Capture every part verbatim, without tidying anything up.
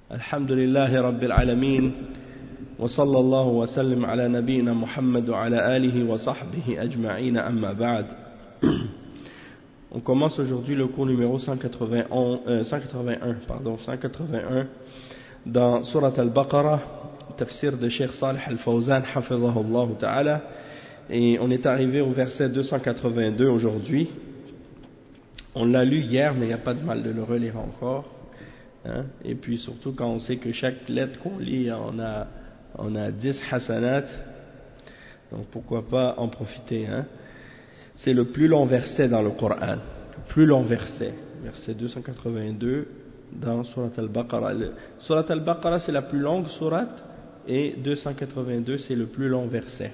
الحمد لله رب العالمين وصلى الله وسلم على نبينا محمد وعلى آله وصحبه أجمعين أما بعد. On commence aujourd'hui le cours numéro cent quatre-vingt-un, euh, cent quatre-vingt-un, pardon, cent quatre-vingt-un dans Surat al-Baqarah, tafsir de Cheikh Salih al-Fawzan, hafidhahullah ta'ala, et on est arrivé au verset deux cent quatre-vingt-deux aujourd'hui. On l'a lu hier, mais il n'y a pas de mal de le relire encore. Hein? Et puis surtout quand on sait que chaque lettre qu'on lit, on a, on a dix hasanat, donc pourquoi pas en profiter. Hein? C'est le plus long verset dans le Coran, le plus long verset, verset deux cent quatre-vingt-deux dans Surat al-Baqarah. Surat al-Baqarah c'est la plus longue surat et deux cent quatre-vingt-deux c'est le plus long verset.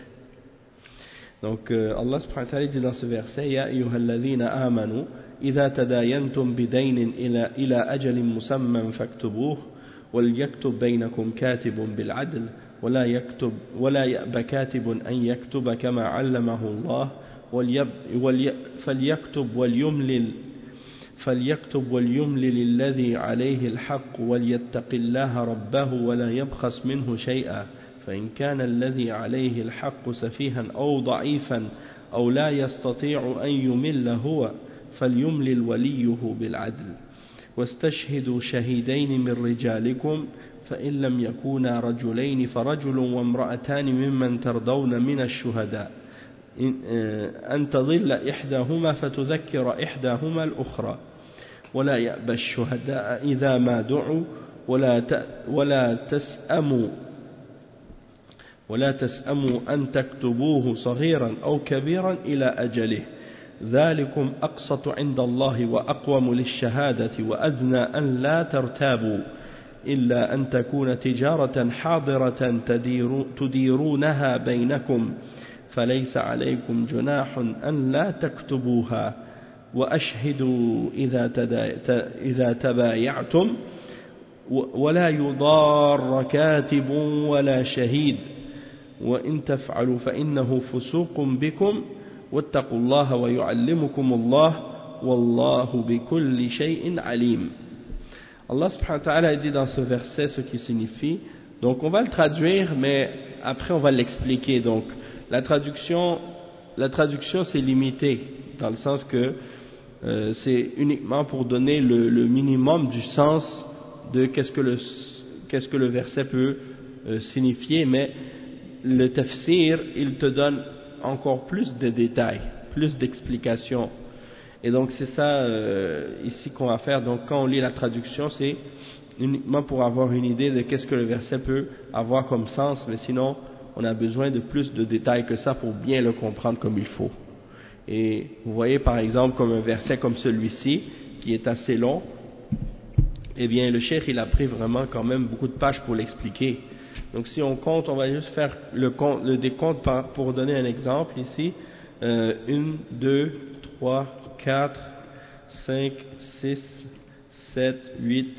Donc euh, Allah subhanahu wa ta'ala dit dans ce verset: Ya ayyuhalladhina amanu إذا تداينتم بدين إلى إلى أجل مسمى فاكتبوه وليكتب بينكم كاتب بالعدل ولا يكتب ولا يأب كاتب أن يكتب كما علمه الله وليب ولي فليكتب وليملل فليكتب وليملل الذي عليه الحق وليتق الله ربه ولا يبخس منه شيئا فإن كان الذي عليه الحق سفيها أو ضعيفا أو لا يستطيع أن يمل هو فليملل وليه بالعدل واستشهدوا شهيدين من رجالكم فإن لم يكونا رجلين فرجل وامرأتان ممن ترضون من الشهداء أن تضل إحداهما فتذكر إحداهما الأخرى ولا يأبى الشهداء إذا ما دعوا ولا ولا تسأموا ولا تسأموا أن تكتبوه صغيرا أو كبيرا إلى أجله ذلكم أقسط عند الله وأقوم للشهادة وأدنى أن لا ترتابوا إلا أن تكون تجارة حاضرة تدير تديرونها بينكم فليس عليكم جناح أن لا تكتبوها وأشهدوا إذا, إذا تبايعتم ولا يضار كاتب ولا شهيد وإن تفعلوا فإنه فسوق بكم واتقوا الله ويعلمكم الله والله بكل شيء عليم. Allah subhanahu wa ta'ala dit dans ce verset ce qui signifie. Donc on va le traduire, mais après on va l'expliquer. Donc la traduction, la traduction c'est limité dans le sens que euh, c'est uniquement pour donner le, le minimum du sens de qu'est-ce que le qu'est-ce que le verset peut euh, signifier, mais le tafsir il te donne encore plus de détails, plus d'explications. Et donc c'est ça euh, ici qu'on va faire. Donc quand on lit la traduction, c'est uniquement pour avoir une idée de qu'est-ce que le verset peut avoir comme sens, mais sinon on a besoin de plus de détails que ça pour bien le comprendre comme il faut. Et vous voyez par exemple comme un verset comme celui-ci, qui est assez long, eh bien le cheikh il a pris vraiment quand même beaucoup de pages pour l'expliquer. Donc si on compte, on va juste faire le, compte, le décompte par, pour donner un exemple ici. Euh, un, deux, trois, quatre, cinq, six, sept, huit,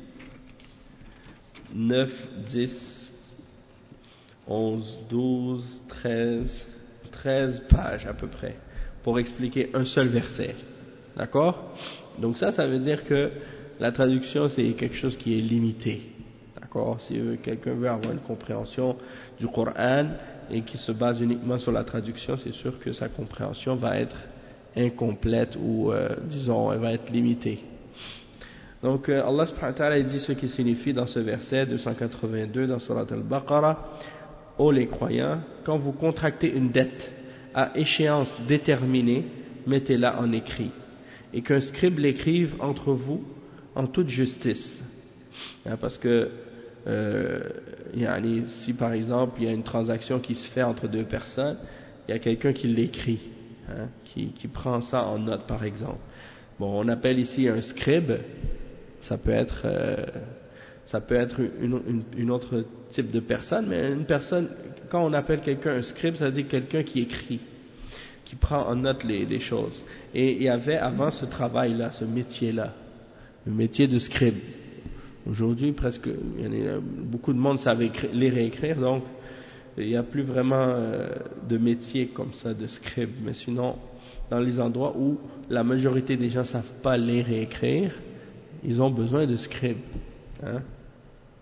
neuf, dix, onze, douze, treize, treize pages à peu près pour expliquer un seul verset. D'accord? Donc ça, ça veut dire que la traduction c'est quelque chose qui est limité. D'accord, si quelqu'un veut avoir une compréhension du Coran et qui se base uniquement sur la traduction, c'est sûr que sa compréhension va être incomplète ou euh, disons elle va être limitée. Donc euh, Allah subhanahu wa ta'ala dit ce qui signifie dans ce verset deux cent quatre-vingt-deux dans Surat al-Baqarah: ô les croyants, quand vous contractez une dette à échéance déterminée, mettez-la en écrit et qu'un scribe l'écrive entre vous en toute justice. Hein, parce que Euh, yani, si par exemple il y a une transaction qui se fait entre deux personnes, il y a quelqu'un qui l'écrit, hein, qui, qui prend ça en note par exemple. Bon, on appelle ici un scribe, ça peut être, euh, ça peut être une, une, une autre type de personne, mais une personne, quand on appelle quelqu'un un scribe, ça veut dire quelqu'un qui écrit, qui prend en note les, les choses. Et il y avait avant ce travail-là, ce métier-là, le métier de scribe. Aujourd'hui, presque, il y a, beaucoup de monde savait lire et écrire, donc il n'y a plus vraiment euh, de métier comme ça, de scribe. Mais sinon, dans les endroits où la majorité des gens ne savent pas lire et écrire, ils ont besoin de scribe. Hein?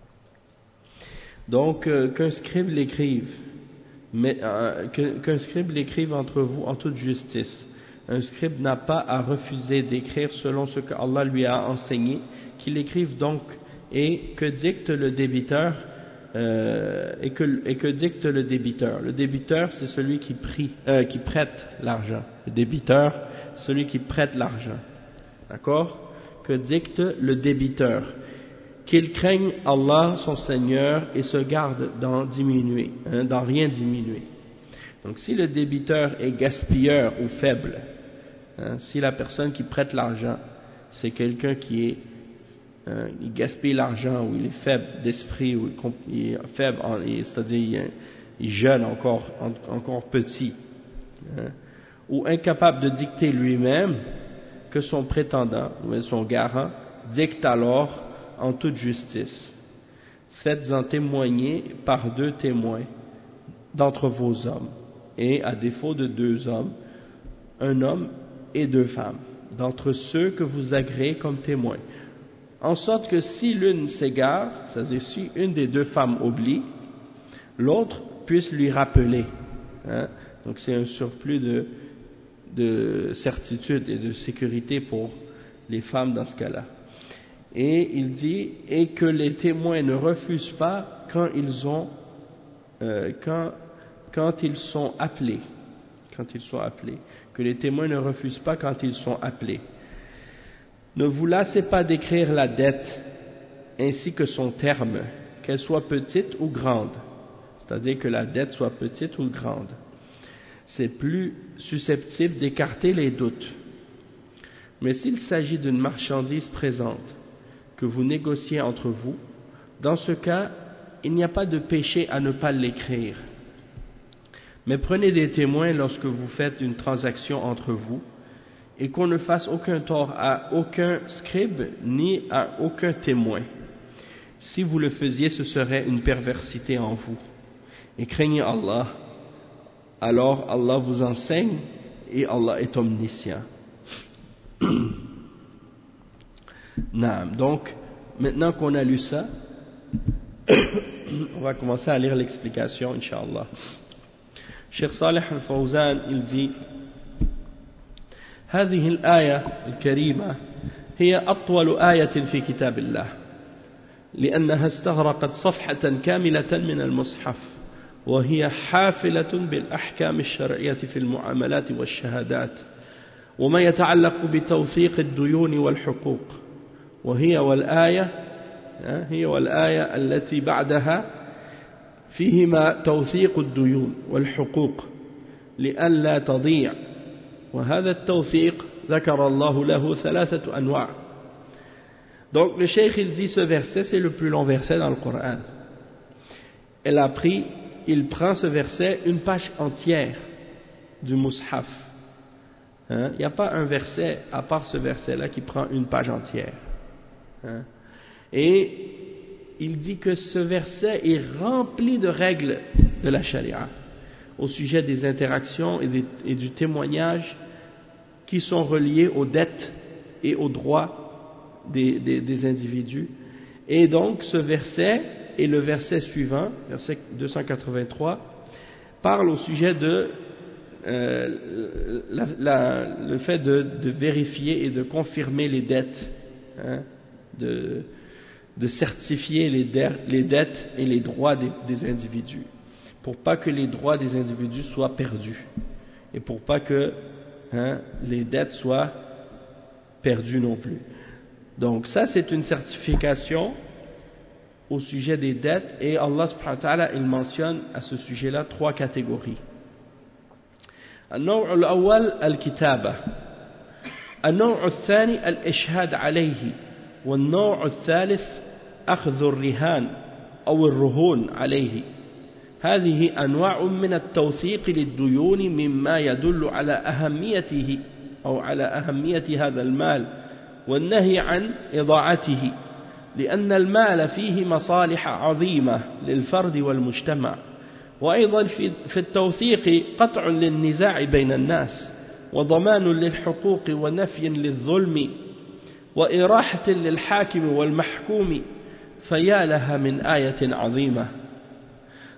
Donc, euh, qu'un scribe l'écrive, mais euh, qu'un scribe l'écrive entre vous en toute justice. Un scribe n'a pas à refuser d'écrire selon ce que Allah lui a enseigné, qu'il écrive donc, et que dicte le débiteur, euh, et, que, et que dicte le débiteur. Le débiteur, c'est celui qui, prie, euh, qui prête l'argent. Le débiteur, celui qui prête l'argent. D'accord? Que dicte le débiteur. Qu'il craigne Allah, son Seigneur, et se garde d'en diminuer, hein, d'en rien diminuer. Donc si le débiteur est gaspilleur ou faible, hein, si la personne qui prête l'argent, c'est quelqu'un qui est, hein, il gaspille l'argent, ou il est faible d'esprit, ou il est faible, c'est-à-dire il est, il est jeune encore, encore petit, hein, ou incapable de dicter lui-même, que son prétendant, ou son garant, dicte alors en toute justice. Faites-en témoigner par deux témoins d'entre vos hommes, et à défaut de deux hommes, un homme et deux femmes, d'entre ceux que vous agréez comme témoins, en sorte que si l'une s'égare, c'est-à-dire si une des deux femmes oublie, l'autre puisse lui rappeler. Hein? Donc c'est un surplus de, de certitude et de sécurité pour les femmes dans ce cas-là. Et il dit, et que les témoins ne refusent pas quand ils ont, euh, quand, quand ils sont appelés, quand ils sont appelés, que les témoins ne refusent pas quand ils sont appelés. Ne vous lassez pas d'écrire la dette ainsi que son terme, qu'elle soit petite ou grande, c'est-à-dire que la dette soit petite ou grande. C'est plus susceptible d'écarter les doutes. Mais s'il s'agit d'une marchandise présente, que vous négociez entre vous, dans ce cas, il n'y a pas de péché à ne pas l'écrire. Mais prenez des témoins lorsque vous faites une transaction entre vous, et qu'on ne fasse aucun tort à aucun scribe ni à aucun témoin. Si vous le faisiez, ce serait une perversité en vous. Et craignez Allah, alors Allah vous enseigne et Allah est omniscient. Naam. Donc, maintenant qu'on a lu ça, on va commencer à lire l'explication, Inch'Allah. Cheikh Salih al-Fawzan, il dit هذه الآية الكريمة هي أطول آية في كتاب الله لأنها استغرقت صفحة كاملة من المصحف وهي حافلة بالأحكام الشرعية في المعاملات والشهادات وما يتعلق بتوثيق الديون والحقوق وهي والآية هي والآية التي بعدها فيهما توثيق الديون والحقوق لئلا تضيع وهذا التوثيق ذكر الله له ثلاثة أنواع. Donc le cheikh il dit ce verset c'est le plus long verset dans le Coran. Elle a pris, il prend ce verset une page entière du Mus'haf. Hein? Il n'y a pas un verset à part ce verset là qui prend une page entière. Hein? Et il dit que ce verset est rempli de règles de la charia au sujet des interactions et, des, et du témoignage qui sont reliés aux dettes et aux droits des, des, des individus. Et donc ce verset et le verset suivant, verset deux cent quatre-vingt-trois, parle au sujet de euh, la, la, le fait de, de vérifier et de confirmer les dettes, hein, de, de certifier les, de, les dettes et les droits des, des individus, pour pas que les droits des individus soient perdus et pour pas que hein, les dettes soient perdues non plus. Donc ça c'est une certification au sujet des dettes et Allah subhanahu wa ta'ala il mentionne à ce sujet-là trois catégories. النوع الأول الكتابة النوع الثاني الإشهاد عليه والنوع الثالث أخذ الرهان أو الرهون عليه. هذه أنواع من التوثيق للديون مما يدل على أهميته أو على أهمية هذا المال والنهي عن إضاعته لأن المال فيه مصالح عظيمة للفرد والمجتمع وأيضا في التوثيق قطع للنزاع بين الناس وضمان للحقوق ونفي للظلم وإراحة للحاكم والمحكوم فيا لها من آية عظيمة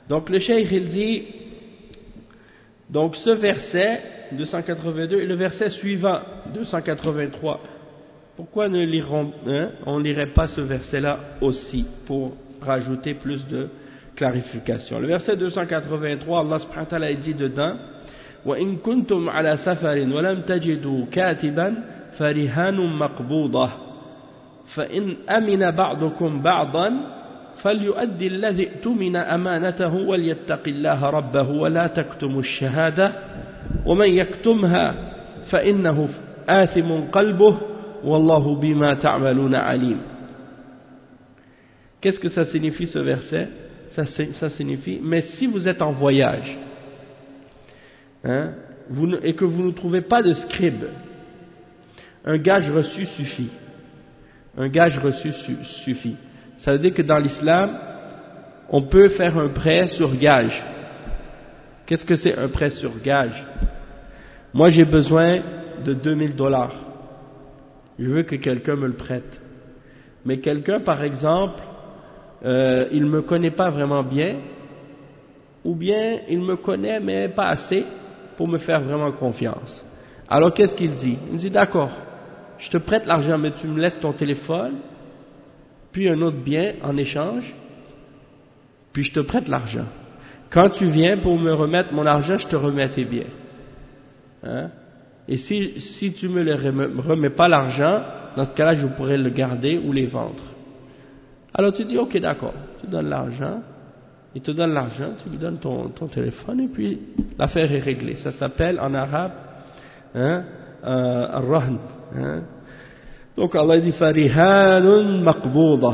Donc le cheikh il dit, donc ce verset deux cent quatre-vingt-deux et le verset suivant deux cent quatre-vingt-trois, pourquoi ne lirons, hein, on ne lirait pas ce verset-là aussi pour rajouter plus de clarification. Le verset deux cent quatre-vingt-trois, Allah subhanahu wa ta'ala dit dedans, وَإِن كُنْتُمْ عَلَى سَفَرٍ وَلَمْ تَجِدُوا كَاتِبًا فَرِهَانٌ مَقْبُوضَةٌ فَإِنْ أَمِنَ بَعْضُكُمْ بَعْضًا فَلْيُؤَدِّ الَّذِي اؤْتُمِنَ أَمَانَتَهُ وَلْيَتَّقِ اللَّهَ رَبَّهُ وَلَا تَكْتُمُوا الشَّهَادَةَ وَمَنْ يَكْتُمْهَا فَإِنَّهُ آثِمٌ قَلْبُهُ وَاللَّهُ بِمَا تَعْمَلُونَ عَلِيمٌ. Qu'est-ce que ça signifie ce verset? ça, ça signifie, mais si vous êtes en voyage, hein, vous ne, et que vous ne trouvez pas de scribe, un gage reçu suffit. Un gage reçu su, suffit. Ça veut dire que dans l'islam, on peut faire un prêt sur gage. Qu'est-ce que c'est un prêt sur gage? Moi j'ai besoin de deux mille dollars. Je veux que quelqu'un me le prête. Mais quelqu'un par exemple, euh, il ne me connaît pas vraiment bien, ou bien il me connaît mais pas assez pour me faire vraiment confiance. Alors qu'est-ce qu'il dit? Il me dit d'accord, je te prête l'argent mais tu me laisses ton téléphone, puis un autre bien en échange, puis je te prête l'argent. Quand tu viens pour me remettre mon argent, je te remets tes biens. Hein? Et si, si tu me ne remets pas l'argent, dans ce cas-là, je pourrais le garder ou les vendre. Alors tu dis, ok, d'accord, tu donnes l'argent, il te donne l'argent, tu lui donnes ton, ton téléphone, et puis l'affaire est réglée. Ça s'appelle en arabe, hein, euh, ar-rahn. Hein? Donc Allah dit, farihanun maqbouda.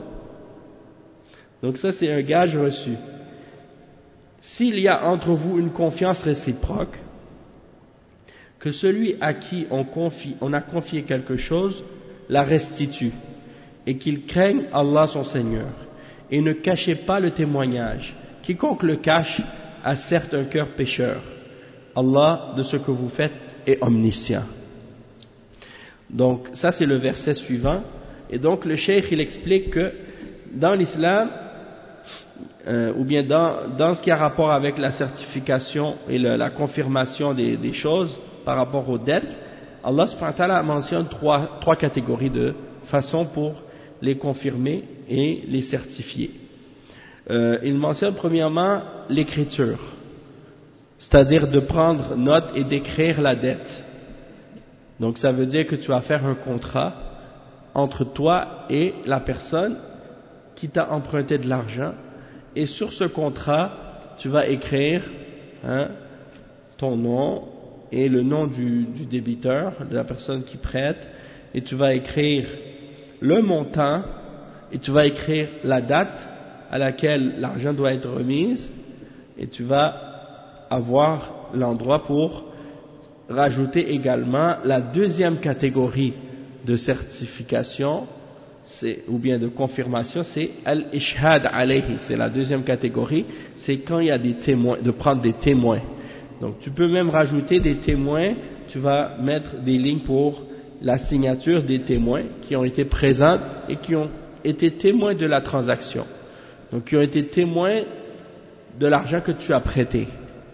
Donc ça c'est un gage reçu. S'il y a entre vous une confiance réciproque, que celui à qui on, confie, on a confié quelque chose la restitue, et qu'il craigne Allah son Seigneur, et ne cachez pas le témoignage. Quiconque le cache a certes un cœur pécheur. Allah, de ce que vous faites, est omniscient. Donc ça c'est le verset suivant, et donc le cheikh il explique que dans l'islam, Euh, ou bien dans, dans ce qui a rapport avec la certification et le, la confirmation des, des choses par rapport aux dettes, Allah subhanahu wa ta'ala mentionne trois, trois catégories de façons pour les confirmer et les certifier. Euh, il mentionne premièrement l'écriture, c'est-à-dire de prendre note et d'écrire la dette. Donc ça veut dire que tu vas faire un contrat entre toi et la personne qui t'a emprunté de l'argent. Et sur ce contrat, tu vas écrire hein, ton nom et le nom du, du débiteur, de la personne qui prête, et tu vas écrire le montant, et tu vas écrire la date à laquelle l'argent doit être remise, et tu vas avoir l'endroit pour rajouter également la deuxième catégorie de certification, c'est, ou bien de confirmation, c'est al-ishhad alayhi, c'est la deuxième catégorie, c'est quand il y a des témoins, de prendre des témoins. Donc tu peux même rajouter des témoins, tu vas mettre des lignes pour la signature des témoins qui ont été présents et qui ont été témoins de la transaction. Donc qui ont été témoins de l'argent que tu as prêté.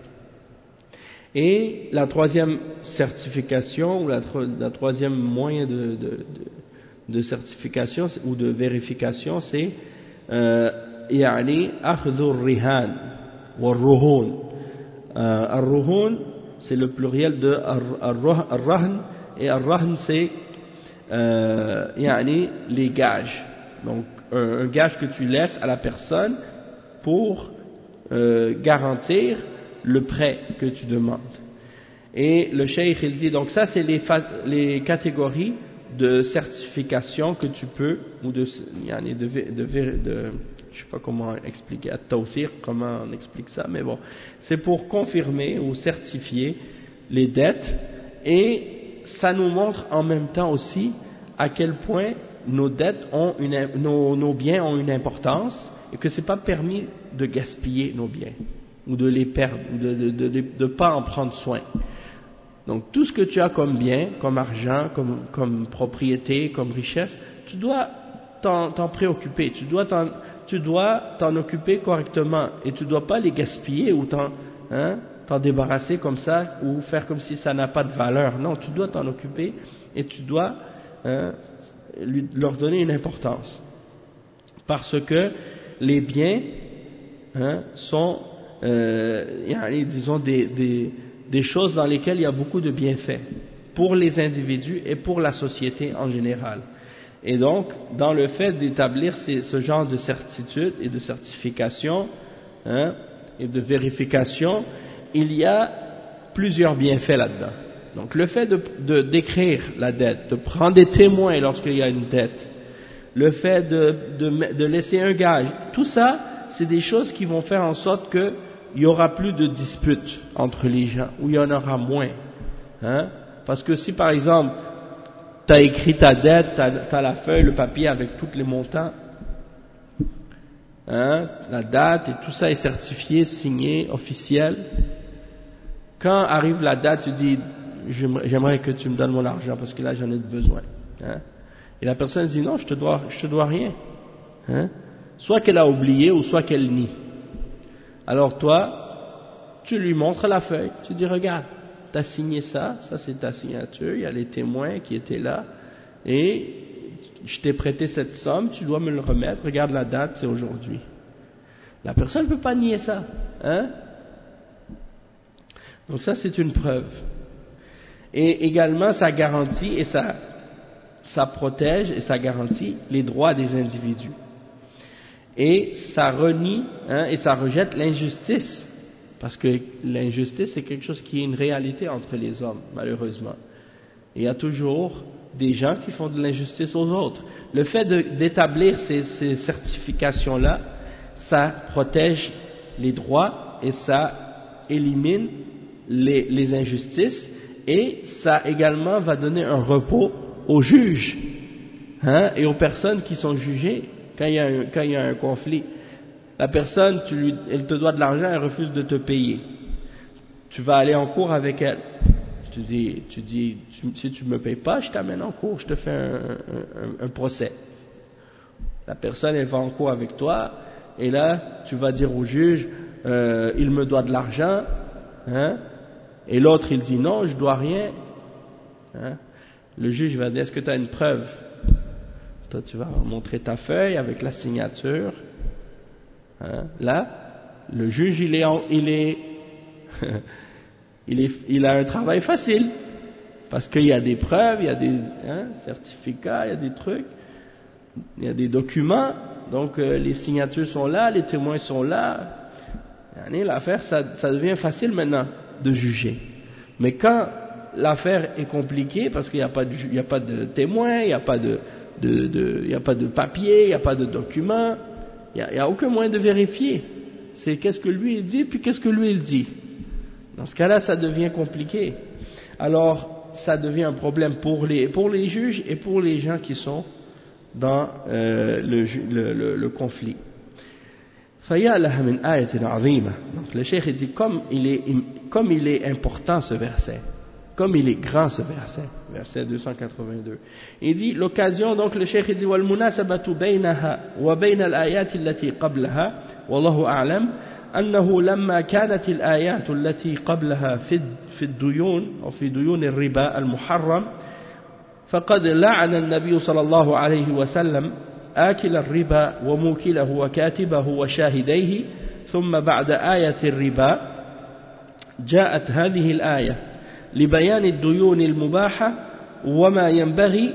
Et la troisième certification, ou la, la troisième moyen de, de, de de certification ou de vérification, c'est yani akhdhu ar-rihan wa ar-ruhun. Ar-ruhun c'est le pluriel de ar-rahn, et ar-rahn c'est yani les gages. Donc un, un gage que tu laisses à la personne pour euh, garantir le prêt que tu demandes. Et le cheikh il dit, donc ça c'est les, les catégories de certification que tu peux, ou de, de, de, de, de je sais pas comment expliquer, at-tawfiq, comment on explique ça, mais bon, c'est pour confirmer ou certifier les dettes, et ça nous montre en même temps aussi à quel point nos dettes ont une, nos, nos biens ont une importance, et que c'est pas permis de gaspiller nos biens, ou de les perdre, ou de ne de, de, de pas en prendre soin. Donc tout ce que tu as comme bien, comme argent, comme, comme propriété, comme richesse, tu dois t'en, t'en préoccuper, tu dois t'en, tu dois t'en occuper correctement et tu ne dois pas les gaspiller ou t'en, hein, t'en débarrasser comme ça ou faire comme si ça n'a pas de valeur. Non, tu dois t'en occuper et tu dois hein, lui, leur donner une importance. Parce que les biens hein, sont, euh, disons, des, des, des choses dans lesquelles il y a beaucoup de bienfaits pour les individus et pour la société en général. Et donc, dans le fait d'établir ces, ce genre de certitude et de certification hein, et de vérification, il y a plusieurs bienfaits là-dedans. Donc, le fait de, de d'écrire la dette, de prendre des témoins lorsqu'il y a une dette, le fait de, de, de laisser un gage, tout ça, c'est des choses qui vont faire en sorte qu'il n'y aura plus de disputes entre les gens, ou il y en aura moins. Hein? Parce que si, par exemple, tu as écrit ta dette, tu as la feuille, le papier avec tous les montants, hein, la date et tout ça est certifié, signé, officiel. Quand arrive la date, tu dis, j'aimerais que tu me donnes mon argent parce que là j'en ai besoin. Hein. Et la personne dit, non, je te dois, je te dois rien. Hein. Soit qu'elle a oublié ou soit qu'elle nie. Alors toi, tu lui montres la feuille, tu dis, regarde, tu as signé ça, ça c'est ta signature, il y a les témoins qui étaient là, et je t'ai prêté cette somme, tu dois me le remettre, regarde la date, c'est aujourd'hui. La personne ne peut pas nier ça. Hein? Donc ça c'est une preuve. Et également ça garantit et ça, ça protège et ça garantit les droits des individus. Et ça renie hein, et ça rejette l'injustice. Parce que l'injustice, c'est quelque chose qui est une réalité entre les hommes, malheureusement. Et il y a toujours des gens qui font de l'injustice aux autres. Le fait de, d'établir ces, ces certifications-là, ça protège les droits et ça élimine les, les injustices et ça également va donner un repos aux juges hein, et aux personnes qui sont jugées quand il y a un, quand il y a un conflit. La personne, tu lui, elle te doit de l'argent, elle refuse de te payer. Tu vas aller en cours avec elle. Tu dis, tu dis tu, si tu ne me payes pas, je t'amène en cours, je te fais un, un, un procès. La personne, elle va en cours avec toi, et là, tu vas dire au juge, euh, il me doit de l'argent, hein, et l'autre, il dit non, je dois rien. Hein. Le juge va dire, est-ce que tu as une preuve? Toi, tu vas montrer ta feuille avec la signature. Hein, là, le juge, il est, en, il, est il est, il a un travail facile, parce qu'il y a des preuves, il y a des hein, certificats, il y a des trucs, il y a des documents, donc euh, les signatures sont là, les témoins sont là. L'affaire, ça, ça devient facile maintenant de juger. Mais quand l'affaire est compliquée, parce qu'il n'y a pas de, il n'y a pas de témoins, il n'y a pas de, de, de, il n'y a pas de papier, il n'y a pas de documents. Il n'y a, a aucun moyen de vérifier. C'est qu'est-ce que lui il dit, puis qu'est-ce que lui il dit. Dans ce cas-là, ça devient compliqué. Alors, ça devient un problème pour les, pour les juges et pour les gens qui sont dans euh, le, le, le, le conflit. فَيَا لَهَا مِنْ آيَةٍ عَظِيمَةٍ. Donc le cheikh dit, comme il est, comme il est important ce verset, comme il est grand ce verset, verset deux cent quatre-vingt-deux. Il dit, l'occasion, donc le cheikh dit, وَالْمُنَاسَبَةُ بَيْنَهَا وَبَيْنَ الْآيَاتِ الَّتِي قَبْلَهَا وَاللَّهُ أَعْلَمُ أنه لما كانت الآيات التي قبلها في في الديون أو في ديون الربا المحرم فقد لعن النبي صلى الله عليه وسلم آكل الربا وموكله وكاتبه وشاهديه ثم بعد آية الربا جاءت هذه الآية لبيان الديون المباحة وما ينبغي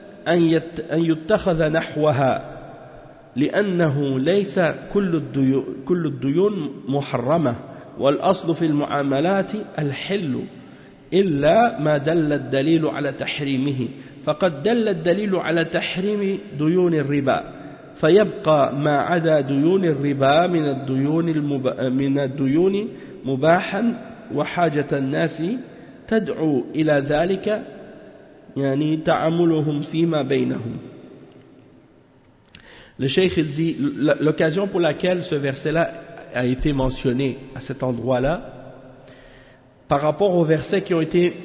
أن يتخذ نحوها لأنه ليس كل الديون, كل الديون محرمة والأصل في المعاملات الحل إلا ما دل الدليل على تحريمه فقد دل الدليل على تحريم ديون الربا فيبقى ما عدا ديون الربا من الديون المبا من الديون مباحا وحاجة الناس تدعو إلى ذلك يعني تعاملهم فيما بينهم. Le cheikh il dit, l'occasion pour laquelle ce verset-là a été mentionné à cet endroit-là, par rapport aux versets qui ont été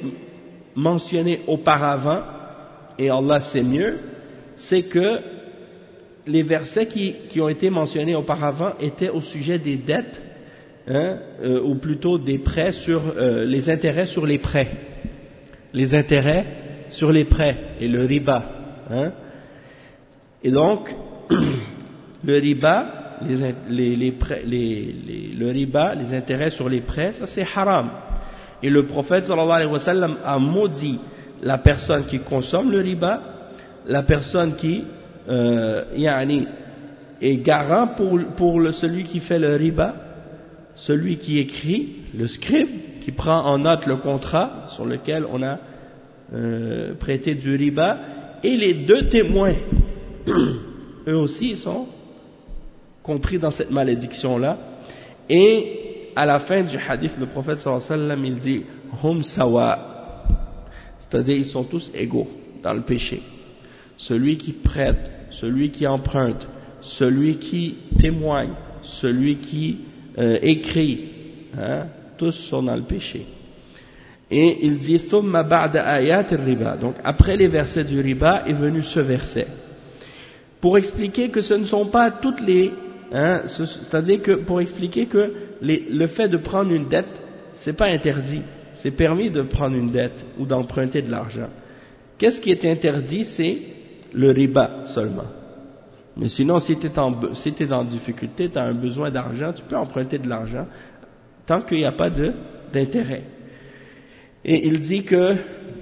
mentionnés auparavant, et Allah sait mieux, c'est que les versets qui, qui ont été mentionnés auparavant étaient au sujet des dettes, hein, euh, ou plutôt des prêts sur euh, les intérêts sur les prêts, les intérêts sur les prêts et le riba, hein. Et donc le riba, les, les, les prêts, les, les, le riba, les intérêts sur les prêts, ça c'est haram. Et le prophète sallallahu alayhi wa sallam a maudit la personne qui consomme le riba, la personne qui euh, yani, est garant pour, pour le, celui qui fait le riba, celui qui écrit, le scribe, qui prend en note le contrat sur lequel on a euh, prêté du riba, et les deux témoins, eux aussi sont compris dans cette malédiction-là. Et à la fin du hadith, le prophète sallallahu alayhi wa sallam, il dit hum sawa, c'est-à-dire ils sont tous égaux dans le péché. Celui qui prête, celui qui emprunte, celui qui témoigne, celui qui euh, écrit, hein, tous sont dans le péché. Et il dit thumma ba'da ayat al-riba, donc après les versets du riba est venu ce verset pour expliquer que ce ne sont pas toutes les, hein, c'est-à-dire que pour expliquer que les, le fait de prendre une dette, c'est pas interdit, c'est permis de prendre une dette ou d'emprunter de l'argent. Qu'est-ce qui est interdit? C'est le riba seulement. Mais sinon, si tu es en, si tu es en difficulté, tu as un besoin d'argent, tu peux emprunter de l'argent tant qu'il n'y a pas de, d'intérêt. Et il dit que,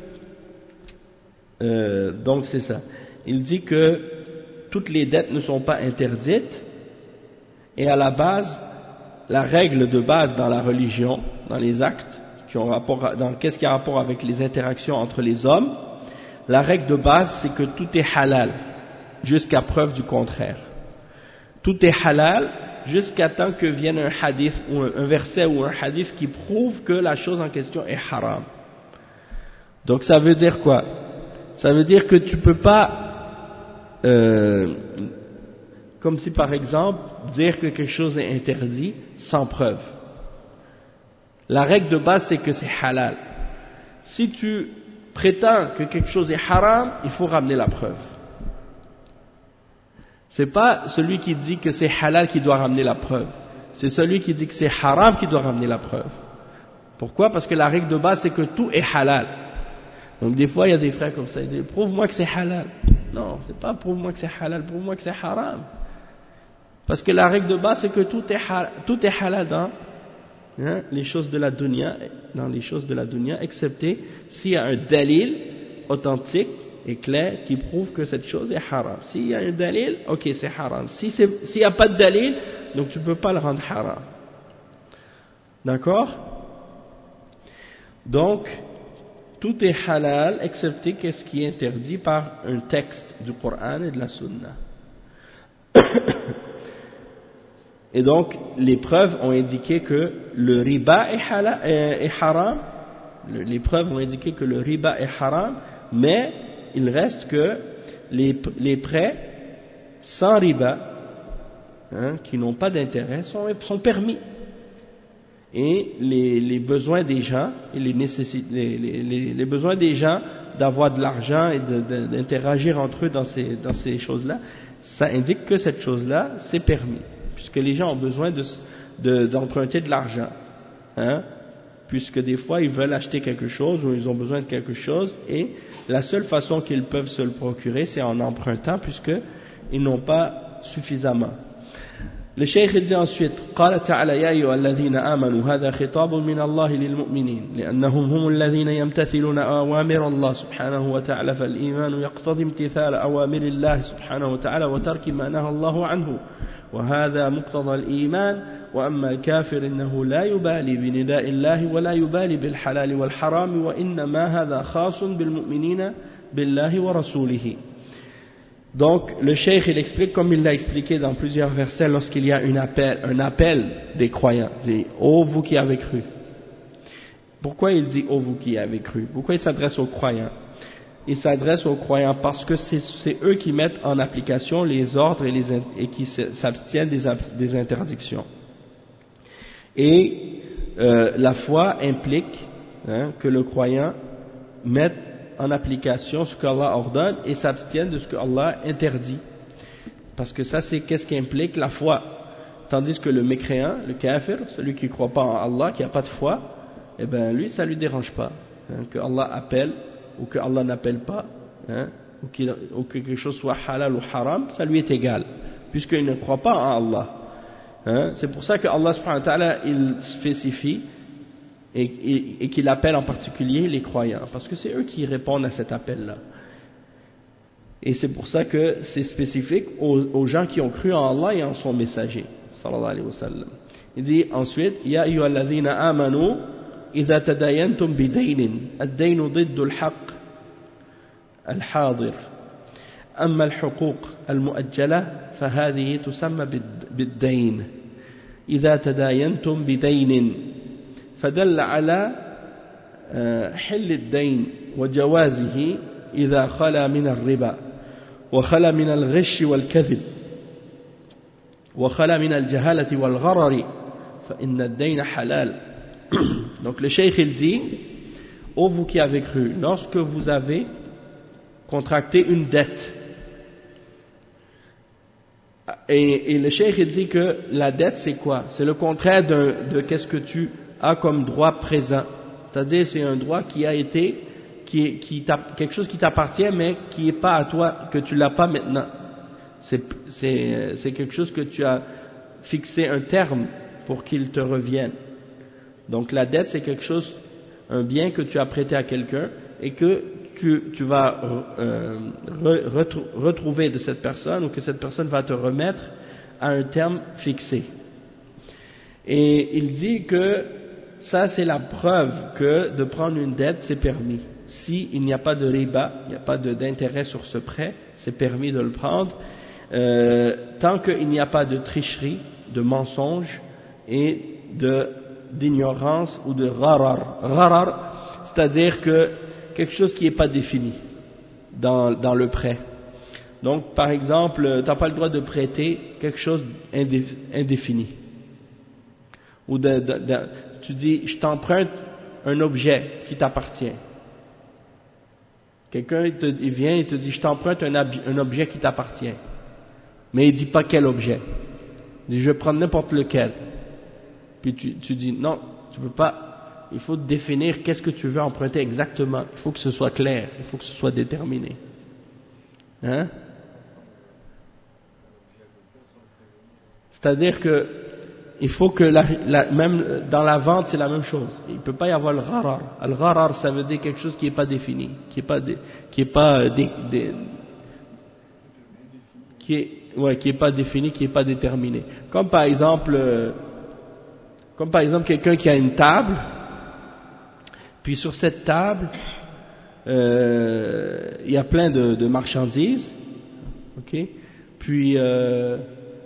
euh, donc c'est ça, il dit que toutes les dettes ne sont pas interdites, et à la base, la règle de base dans la religion, dans les actes, qui ont rapport, dans qu'est-ce qui a rapport avec les interactions entre les hommes, la règle de base c'est que tout est halal, jusqu'à preuve du contraire. Tout est halal jusqu'à temps que vienne un hadith, ou un, un verset ou un hadith qui prouve que la chose en question est haram. Donc ça veut dire quoi? Ça veut dire que tu peux pas Euh, comme si par exemple dire que quelque chose est interdit sans preuve. La règle de base c'est que c'est halal. Si tu prétends que quelque chose est haram, il faut ramener la preuve. C'est pas celui qui dit que c'est halal qui doit ramener la preuve, c'est celui qui dit que c'est haram qui doit ramener la preuve. Pourquoi? Parce que la règle de base c'est que tout est halal. Donc des fois il y a des frères comme ça, ils disent prouve-moi que c'est halal. Non, c'est pas prouve-moi que c'est halal, prouve-moi que c'est haram. Parce que la règle de base c'est que tout est halal, tout est halal dans, hein, les choses de la dunya, dans les choses de la dunya, excepté s'il y a un dalil authentique et clair qui prouve que cette chose est haram. S'il y a un dalil, ok, c'est haram. Si c'est, s'il n'y a pas de dalil, donc tu ne peux pas le rendre haram. D'accord? Donc tout est halal excepté qu'est-ce qui est interdit par un texte du Coran et de la Sunna. Et donc les preuves ont indiqué que le riba est, halal, est, est haram. Les preuves ont indiqué que le riba est haram, mais il reste que les, les prêts sans riba, hein, qui n'ont pas d'intérêt, sont, sont permis. Et les, les besoins des gens, et les, les, les, les besoins des gens d'avoir de l'argent et de, de, d'interagir entre eux dans ces, dans ces choses-là, ça indique que cette chose-là, c'est permis, puisque les gens ont besoin de, de, d'emprunter de l'argent, hein, puisque des fois ils veulent acheter quelque chose ou ils ont besoin de quelque chose, et la seule façon qu'ils peuvent se le procurer, c'est en empruntant, puisqu'ils n'ont pas suffisamment. Le cheikh il dit ensuite قال تعالى يا أيها الذين آمنوا هذا خطاب من الله للمؤمنين لأنهم هم الذين يمتثلون أوامر الله سبحانه وتعالى فالإيمان يقتضي امتثال أوامر الله سبحانه وتعالى وترك ما نهى الله عنه وهذا مقتضى الإيمان وأما الكافر إنه لا يبالي بنداء الله ولا يبالي بالحلال والحرام وإنما هذا خاص بالمؤمنين بالله ورسوله. Donc le cheikh il explique comme il l'a expliqué dans plusieurs versets lorsqu'il y a une appel, un appel des croyants, il dit « Ô vous qui avez cru ». Pourquoi il dit « Ô vous qui avez cru » Pourquoi il s'adresse aux croyants? Il s'adresse aux croyants parce que c'est, c'est eux qui mettent en application les ordres et, les, et qui s'abstiennent des, des interdictions. Et euh, la foi implique, hein, que le croyant mette en application ce qu'Allah ordonne et s'abstienne de ce qu'Allah interdit. parce que ça c'est qu'est-ce qui implique la foi. Tandis que le mécréant, le kafir, celui qui ne croit pas en Allah, qui n'a pas de foi, eh ben lui ça lui dérange pas, hein, que Allah appelle ou que Allah n'appelle pas, hein, ou, qu'il, ou que quelque chose soit halal ou haram, ça lui est égal, puisqu'il ne croit pas en Allah. Hein. C'est pour ça que Allah subhanahu wa ta'ala il spécifie et, et, et qu'il appelle en particulier les croyants, parce que c'est eux qui répondent à cet appel-là. Et c'est pour ça que c'est spécifique aux, aux gens qui ont cru en Allah et en son messager, sallallahu alayhi wa sallam. Il dit ensuite, Ya ayyuhalladhina amanu idha tadayantum bidaynin ad-daynu ضد الحق الحاضر أما الحقوق المؤجلة فهذه تسمى بالدين إذا تداينتم بدين فدل على حل الدين وجوازه إذا خلا من الربا وخلا من الغش والكذب وخلا من الجهالة والغرر فإن الدين حلال. Donc le cheikh il dit, ô vous qui avez cru, lorsque vous avez contracté une dette, et, et le cheikh il dit que la dette c'est quoi? C'est le contraire de, de qu'est-ce que tu as comme droit présent, c'est-à-dire c'est un droit qui a été qui, qui quelque chose qui t'appartient mais qui n'est pas à toi, que tu l'as pas maintenant, c'est, c'est, c'est quelque chose que tu as fixé un terme pour qu'il te revienne. Donc la dette c'est quelque chose, un bien que tu as prêté à quelqu'un et que tu, tu vas euh, re, retrouver de cette personne, ou que cette personne va te remettre à un terme fixé. Et il dit que ça c'est la preuve que de prendre une dette c'est permis. Si il n'y a pas de riba, il n'y a pas de, d'intérêt sur ce prêt, c'est permis de le prendre, euh, tant qu'il n'y a pas de tricherie, de mensonge et de d'ignorance ou de gharar. Gharar, c'est-à-dire que quelque chose qui n'est pas défini dans, dans le prêt. Donc, par exemple, tu n'as pas le droit de prêter quelque chose indéfini. Ou de, de, de, tu dis, je t'emprunte un objet qui t'appartient. Quelqu'un il te, il vient et te dit, je t'emprunte un, un objet qui t'appartient. Mais il ne dit pas quel objet. Il dit, je vais prendre n'importe lequel. Puis tu, tu dis, non, tu ne peux pas, il faut définir qu'est-ce que tu veux emprunter exactement. Il faut que ce soit clair, il faut que ce soit déterminé. Hein? C'est-à-dire que, il faut que, la, la, même dans la vente, c'est la même chose. Il ne peut pas y avoir le gharar. Le gharar, ça veut dire quelque chose qui n'est pas défini, qui n'est pas, dé, qui est pas, dé, dé, qui est, ouais, qui est pas défini, qui n'est pas déterminé. Comme par exemple, euh, Comme par exemple quelqu'un qui a une table, puis sur cette table, euh, il y a plein de, de marchandises, ok. Puis euh,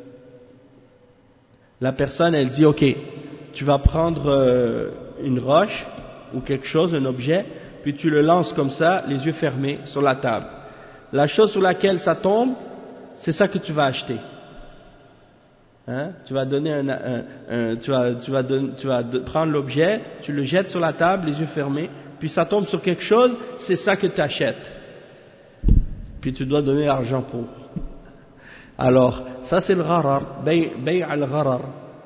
la personne, elle dit, ok, tu vas prendre euh, une roche ou quelque chose, un objet, puis tu le lances comme ça, les yeux fermés, sur la table. La chose sur laquelle ça tombe, c'est ça que tu vas acheter. Hein? Tu vas donner un, un, un tu vas, tu vas, don, tu vas prendre l'objet, tu le jettes sur la table, les yeux fermés, puis ça tombe sur quelque chose, c'est ça que tu achètes. Puis tu dois donner l'argent pour. Alors, ça c'est le gharar, bay' bay' al-gharar.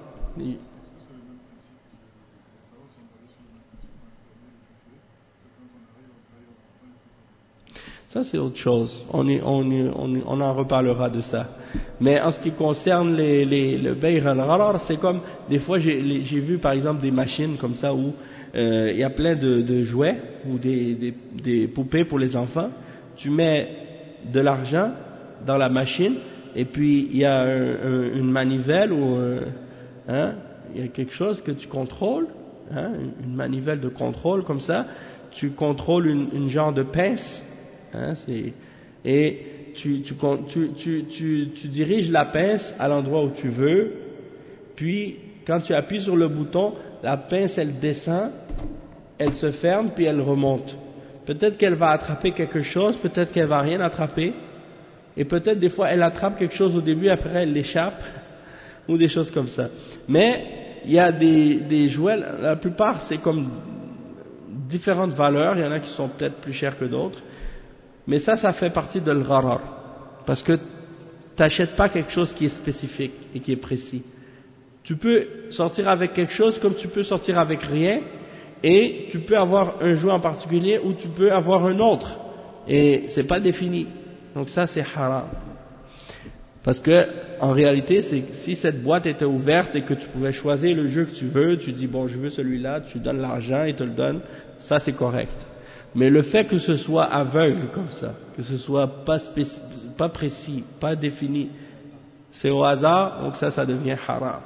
Ça c'est autre chose, on, y, on, y, on, y, on en reparlera de ça. Mais en ce qui concerne les, les, le bay' al-gharar, c'est comme, des fois j'ai, j'ai vu par exemple des machines comme ça où euh, il y a plein de, de jouets ou des, des, des poupées pour les enfants, tu mets de l'argent dans la machine et puis il y a un, un, une manivelle ou un, hein, il y a quelque chose que tu contrôles, hein, une manivelle de contrôle comme ça, tu contrôles une, une genre de pince. Hein, c'est, et tu, tu, tu, tu, tu, tu diriges la pince à l'endroit où tu veux, puis quand tu appuies sur le bouton, la pince elle descend, elle se ferme, puis elle remonte. Peut-être qu'elle va attraper quelque chose, peut-être qu'elle va rien attraper, et peut-être des fois elle attrape quelque chose au début, après elle l'échappe, ou des choses comme ça. Mais il y a des, des jouets, la plupart c'est comme différentes valeurs, il y en a qui sont peut-être plus chers que d'autres. Mais ça, ça fait partie de l'gharar. Parce que t'achètes pas quelque chose qui est spécifique et qui est précis. Tu peux sortir avec quelque chose comme tu peux sortir avec rien, et tu peux avoir un jouet en particulier ou tu peux avoir un autre, et c'est pas défini. Donc ça c'est haram. Parce que en réalité, c'est si cette boîte était ouverte et que tu pouvais choisir le jeu que tu veux, tu dis bon je veux celui-là, tu donnes l'argent et te le donne, ça c'est correct. Mais le fait que ce soit aveugle comme ça, que ce soit pas spéci- pas précis, pas défini, c'est au hasard, donc ça, ça devient haram.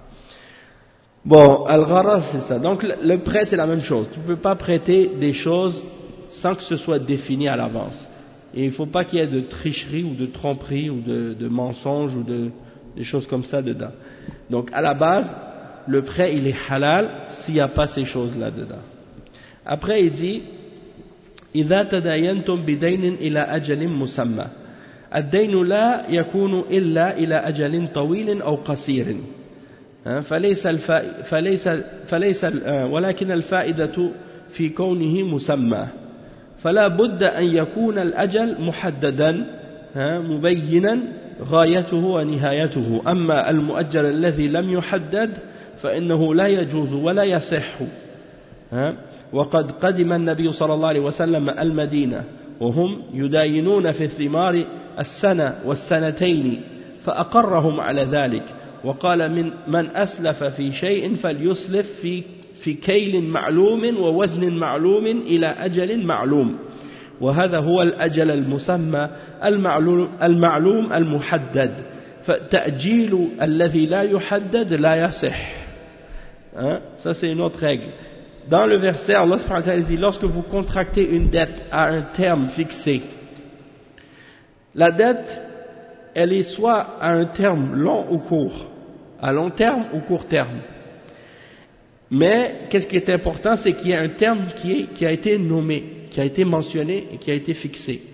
Bon, al-gharar c'est ça. Donc le, le prêt c'est la même chose. Tu peux pas prêter des choses sans que ce soit défini à l'avance. Et il faut pas qu'il y ait de tricherie ou de tromperie ou de, de mensonge ou de des choses comme ça dedans. Donc à la base, le prêt il est halal s'il n'y a pas ces choses-là dedans. Après il dit إذا تداينتم بدين إلى أجل مسمى الدين لا يكون إلا إلى أجل طويل أو قصير فليس الفا... فليس فليس ولكن الفائدة في كونه مسمى فلا بد أن يكون الأجل محددا مبينا غايته ونهايته أما المؤجل الذي لم يحدد فإنه لا يجوز ولا يصح. وقد قدم النبي صلى الله عليه وسلم المدينة وهم يداينون في الثمار السنة والسنتين فأقرهم على ذلك وقال من من أسلف في شيء فليسلف في في كيل معلوم ووزن معلوم إلى أجل معلوم وهذا هو الأجل المسمى المعلوم, المعلوم المحدد فالتأجيل الذي لا يحدد لا يصح. Hein? Ça c'est une autre règle. Dans le verset, Allah subhanahu wa ta'ala dit lorsque vous contractez une dette à un terme fixé, la dette elle est soit à un terme long ou court, à long terme ou court terme. Mais qu'est-ce qui est important, c'est qu'il y a un terme qui, est, qui a été nommé, qui a été mentionné et qui a été fixé.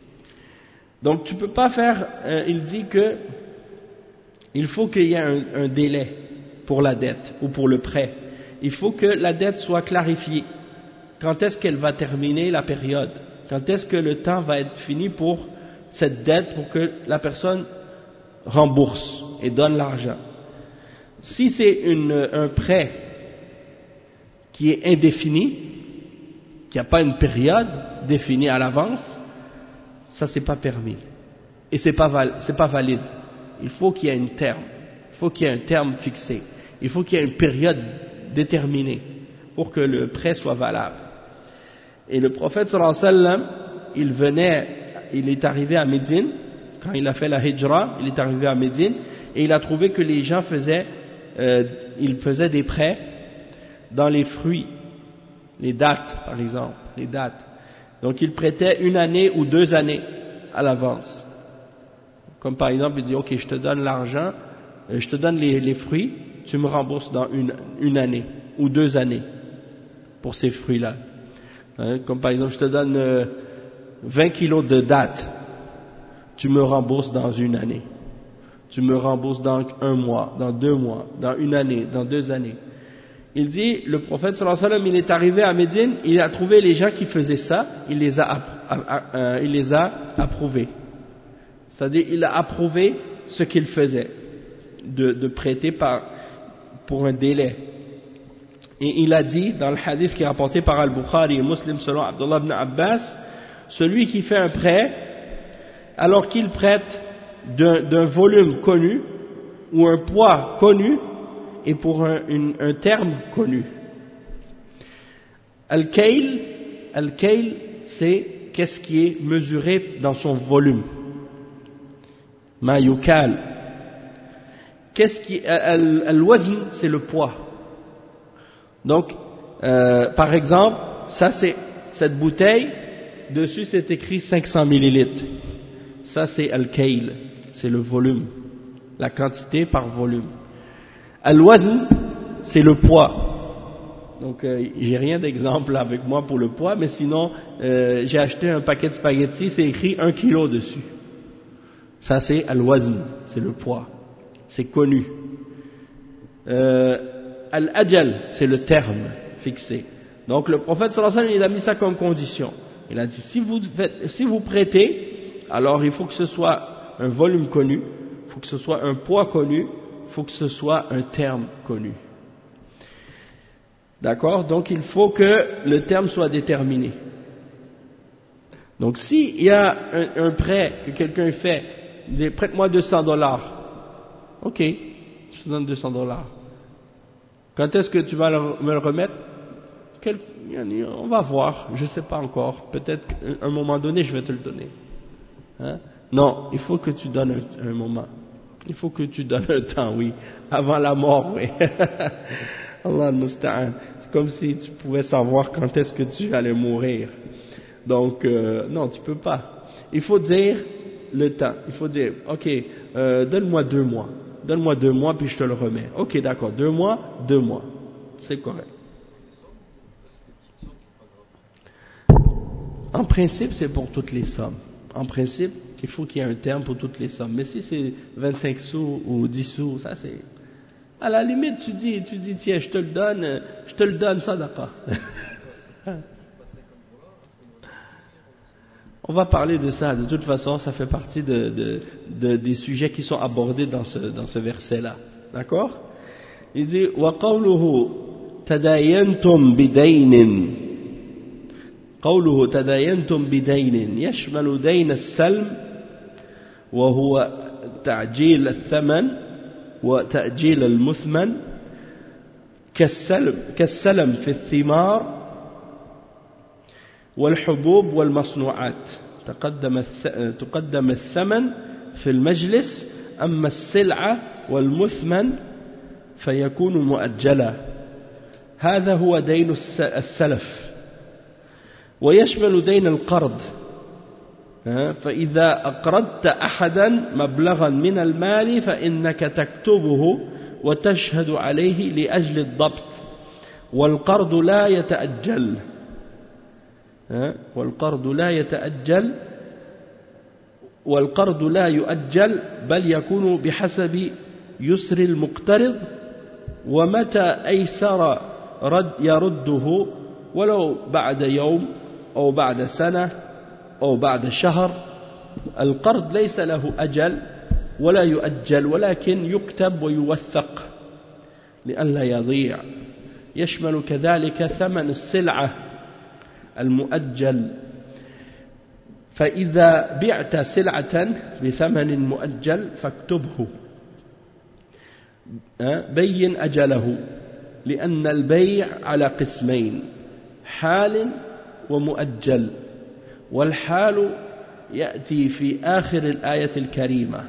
Donc tu ne peux pas faire, euh, il dit que il faut qu'il y ait un, un délai pour la dette ou pour le prêt. Il faut que la dette soit clarifiée. Quand est-ce qu'elle va terminer la période? Quand est-ce que le temps va être fini pour cette dette, pour que la personne rembourse et donne l'argent? Si c'est une, un prêt qui est indéfini, qui n'a pas une période définie à l'avance, ça c'est pas permis. Et c'est pas, val, c'est pas valide. Il faut qu'il y ait un terme. Il faut qu'il y ait un terme fixé. Il faut qu'il y ait une période déterminée pour que le prêt soit valable. Et le prophète sallallahu alayhi wa sallam, il venait, il est arrivé à Médine, quand il a fait la hijra, il est arrivé à Médine, et il a trouvé que les gens faisaient, euh, ils faisaient des prêts dans les fruits, les dattes par exemple, les dattes. Donc il prêtait une année ou deux années à l'avance. Comme par exemple, il dit, ok, je te donne l'argent, je te donne les, les fruits, tu me rembourses dans une, une année ou deux années pour ces fruits-là. Hein, comme par exemple, je te donne euh, vingt kilos de dattes, tu me rembourses dans une année. Tu me rembourses dans un mois, dans deux mois, dans une année, dans deux années. Il dit, le prophète sallallahu alayhi wa sallam, il est arrivé à Médine, il a trouvé les gens qui faisaient ça, il les a, euh, il les a approuvés. C'est-à-dire, il a approuvé ce qu'ils faisaient, de, de prêter par, pour un délai. Et il a dit, dans le hadith qui est rapporté par Al-Bukhari et Muslim selon Abdullah ibn Abbas, celui qui fait un prêt, alors qu'il prête d'un, d'un volume connu, ou un poids connu, et pour un, une, un terme connu. Al-Kayl, Al-Kayl, c'est qu'est-ce qui est mesuré dans son volume. Ma yukal. Qu'est-ce qui, al-wazn, c'est le poids. Donc, euh, par exemple, ça c'est, cette bouteille, dessus c'est écrit cinq cents millilitres. Ça c'est al-kayl, c'est le volume, la quantité par volume. Al-wazn, c'est le poids. Donc, euh, j'ai rien d'exemple avec moi pour le poids, mais sinon, euh, j'ai acheté un paquet de spaghettis, c'est écrit un kilo dessus. Ça c'est al-wazn, c'est le poids. C'est connu. Euh, Al-ajal, c'est le terme fixé. Donc le prophète sallallahu alayhi wa sallam, il a mis ça comme condition. Il a dit, si vous, faites, si vous prêtez, alors il faut que ce soit un volume connu, il faut que ce soit un poids connu, il faut que ce soit un terme connu. D'accord? Donc il faut que le terme soit déterminé. Donc s'il y a un, un prêt que quelqu'un fait, il dit prête-moi deux cents dollars. Ok, je te donne deux cents dollars. Quand est-ce que tu vas le, me le remettre? Quel, on va voir, je ne sais pas encore. Peut-être qu'à un moment donné, je vais te le donner. Hein? Non, il faut que tu donnes un, un moment. Il faut que tu donnes un temps, oui. Avant la mort, oui. Allah musta'an. C'est comme si tu pouvais savoir quand est-ce que tu allais mourir. Donc, euh, non, tu peux pas. Il faut dire le temps. Il faut dire, ok, euh, donne-moi deux mois. Donne-moi deux mois, puis je te le remets. Ok, d'accord, deux mois, deux mois. C'est correct. En principe, c'est pour toutes les sommes. En principe, il faut qu'il y ait un terme pour toutes les sommes. Mais si c'est vingt-cinq sous ou dix sous, ça c'est... À la limite, tu dis, tu dis, tiens, je te le donne, je te le donne, ça d'accord. On va parler de ça. De toute façon, ça fait partie de, de, de, des sujets qui sont abordés dans ce, dans ce verset-là. D'accord? Il dit, وَقَوْلُهُ تَدَايَنْتُمْ بِدَيْنٍ قوله تداينتم بدين يشمل دين السلم وهو تعجيل الثمن وتأجيل المثمن كالسلم, كالسلم في الثمار والحبوب والمصنوعات تقدم, تقدم الثمن في المجلس أما السلعة والمثمن فيكون مؤجلا هذا هو دين السلف ويشمل دين القرض فإذا أقرضت أحدا مبلغا من المال فإنك تكتبه وتشهد عليه لأجل الضبط والقرض لا يتأجل والقرض لا يتأجل والقرض لا يؤجل بل يكون بحسب يسر المقترض ومتى أيسر رد يرده ولو بعد يوم أو بعد سنة أو بعد شهر القرض ليس له أجل ولا يؤجل ولكن يكتب ويوثق لئلا يضيع يشمل كذلك ثمن السلعة المؤجل فإذا بعت سلعة بثمن مؤجل فاكتبه بين أجله لأن البيع على قسمين حال ومؤجل والحال يأتي في آخر الآية الكريمة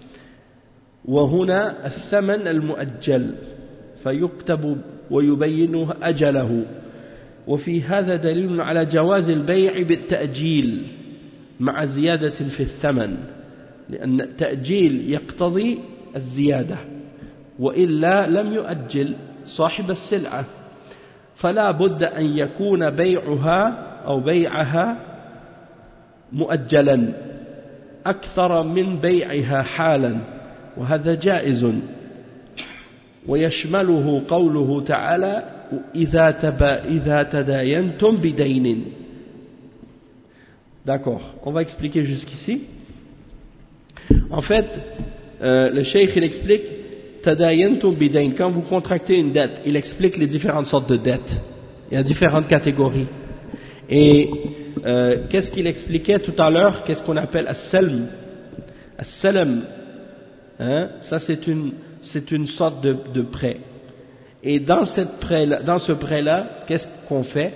وهنا الثمن المؤجل فيكتب ويبينه أجله وفي هذا دليل على جواز البيع بالتأجيل مع زيادة في الثمن لأن التأجيل يقتضي الزيادة وإلا لم يؤجل صاحب السلعة فلا بد أن يكون بيعها أو بيعها مؤجلا أكثر من بيعها حالا وهذا جائز ويشمله قوله تعالى إذا, تبا إذا تداينتم بدين. D'accord, on va expliquer jusqu'ici. En fait, euh, le cheikh il explique Tadayantum bidain, quand vous contractez une dette, il explique les différentes sortes de dettes. Il y a différentes catégories. Et euh, qu'est-ce qu'il expliquait tout à l'heure? Qu'est-ce qu'on appelle as-salm? As-salam, hein? Ça c'est une, c'est une sorte de, de prêt. Et dans, cette prêt-là, dans ce prêt-là, qu'est-ce qu'on fait?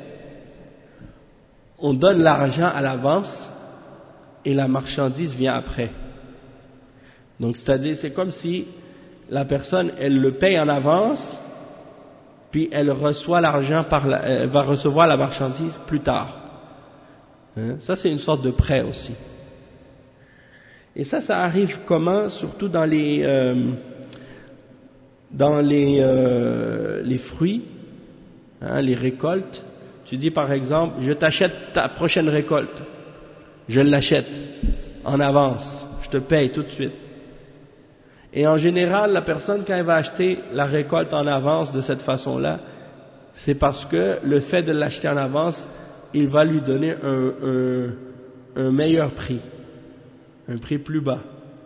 On donne l'argent à l'avance et la marchandise vient après. Donc c'est-à-dire, c'est comme si la personne, elle le paye en avance, puis elle reçoit l'argent par la, elle va recevoir la marchandise plus tard. Hein? Ça, c'est une sorte de prêt aussi. Et ça, ça arrive comment? Surtout dans les, euh, dans les, euh, les fruits, hein, les récoltes. Tu dis par exemple, je t'achète ta prochaine récolte. Je l'achète en avance. Je te paye tout de suite. Et en général, la personne, quand elle va acheter la récolte en avance de cette façon-là, c'est parce que le fait de l'acheter en avance, il va lui donner un, un, un meilleur prix, un prix plus bas.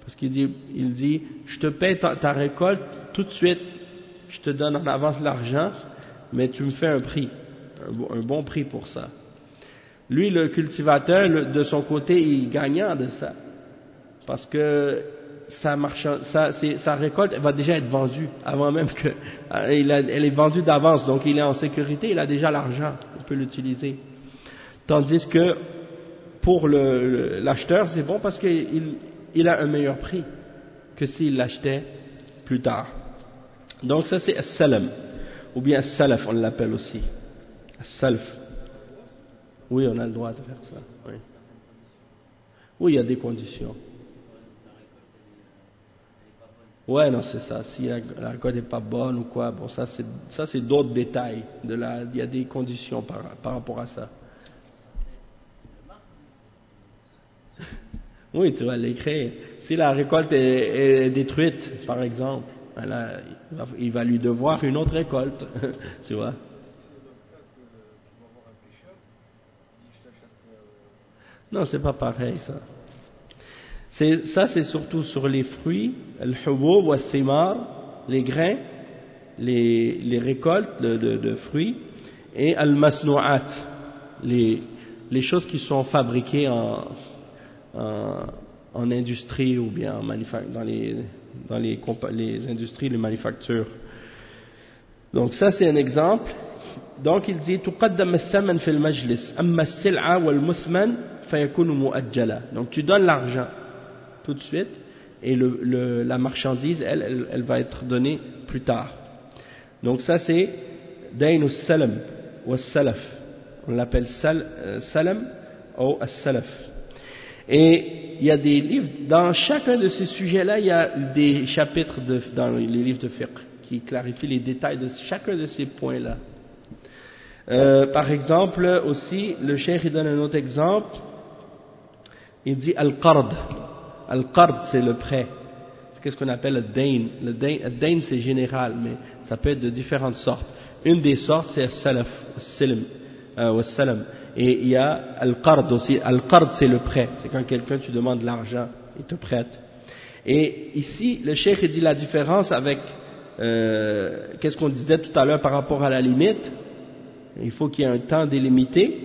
Parce qu'il dit, il dit, je te paie ta, ta récolte tout de suite, je te donne en avance l'argent, mais tu me fais un prix, un, un bon prix pour ça. Lui, le cultivateur, le, de son côté, il est gagnant de ça, parce que sa, marchand, sa, sa récolte elle va déjà être vendue avant même que elle, a, elle est vendue d'avance, donc il est en sécurité, il a déjà l'argent, il peut l'utiliser. Tandis que pour le, l'acheteur, c'est bon parce qu'il il a un meilleur prix que s'il l'achetait plus tard. Donc ça c'est as-salam, ou bien as-salaf on l'appelle aussi. As-salaf. Oui, on a le droit de faire ça. Oui, oui il y a des conditions. Ouais, non, c'est ça. Si la, la récolte n'est pas bonne ou quoi, bon, ça c'est, ça c'est d'autres détails. De la, il y a des conditions par, par rapport à ça. Oui, tu vas l'écrire. Si la récolte est, est détruite, par exemple, là, il, va, il va lui devoir une autre récolte, tu vois. Non, c'est pas pareil ça. C'est, ça, c'est surtout sur les fruits, le hubub wa thimar, les grains, les, les récoltes de, de, de fruits, et al-masnu'at, les, les choses qui sont fabriquées en, en, en industrie ou bien en manufa- dans, les, dans les, les industries, les manufactures. Donc ça, c'est un exemple. Donc il dit تقدم الثمن في المجلس أما السلعة والمثمن فيكون مؤجلا. Donc tu donnes l'argent tout de suite et le, le, la marchandise elle, elle, elle va être donnée plus tard. Donc ça c'est dayn as-salam ou as-salaf, on l'appelle sal, euh, salam ou as-salaf. Et il y a des livres, dans chacun de ces sujets là il y a des chapitres de, dans les livres de fiqh qui clarifient les détails de chacun de ces points là. Euh, par exemple aussi le cheikh il donne un autre exemple, il dit al-qard. Al-qard, c'est le prêt. Qu'est-ce qu'on appelle le dayn? Le dayn, le dayn c'est général, mais ça peut être de différentes sortes. Une des sortes, c'est al-salaf, al-salam, euh, al-salam. Et il y a al-qard aussi. Al-qard, c'est le prêt. C'est quand quelqu'un, tu demandes de l'argent, il te prête. Et ici, le cheikh dit la différence avec, euh, qu'est-ce qu'on disait tout à l'heure par rapport à la limite. Il faut qu'il y ait un temps délimité.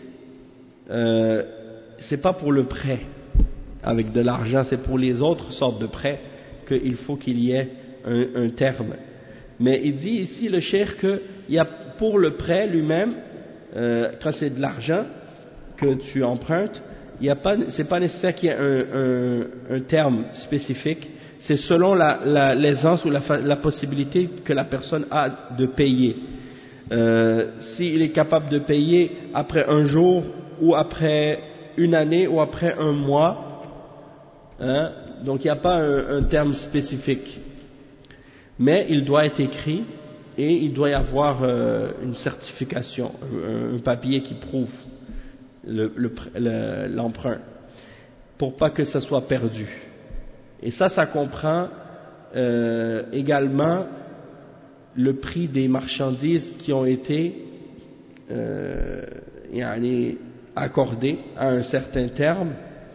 Euh, c'est pas pour le prêt avec de l'argent, c'est pour les autres sortes de prêts qu'il faut qu'il y ait un, un terme. Mais il dit ici le cheikh que il y a pour le prêt lui-même, euh, quand c'est de l'argent que tu empruntes, il y a pas, c'est pas nécessaire qu'il y ait un, un, un terme spécifique. C'est selon la, la, l'aisance ou la, la possibilité que la personne a de payer. Euh, s'il est capable de payer après un jour ou après une année ou après un mois. Hein? Donc il n'y a pas un, un terme spécifique, mais il doit être écrit et il doit y avoir euh, une certification, un, un papier qui prouve le, le, le, l'emprunt, pour pas que ça soit perdu. Et ça, ça comprend euh, également le prix des marchandises qui ont été euh, accordées à un certain terme.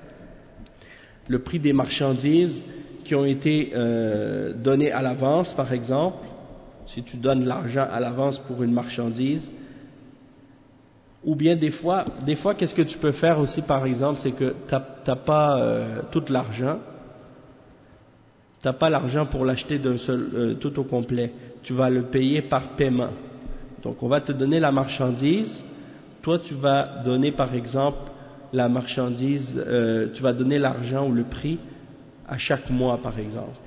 Le prix des marchandises qui ont été euh, données à l'avance, par exemple, si tu donnes de l'argent à l'avance pour une marchandise, ou bien des fois, des fois, qu'est-ce que tu peux faire aussi, par exemple, c'est que tu n'as pas euh, tout l'argent, tu n'as pas l'argent pour l'acheter d'un seul, euh, tout au complet, tu vas le payer par paiement. Donc on va te donner la marchandise, toi tu vas donner par exemple la marchandise, euh, tu vas donner l'argent ou le prix à chaque mois par exemple.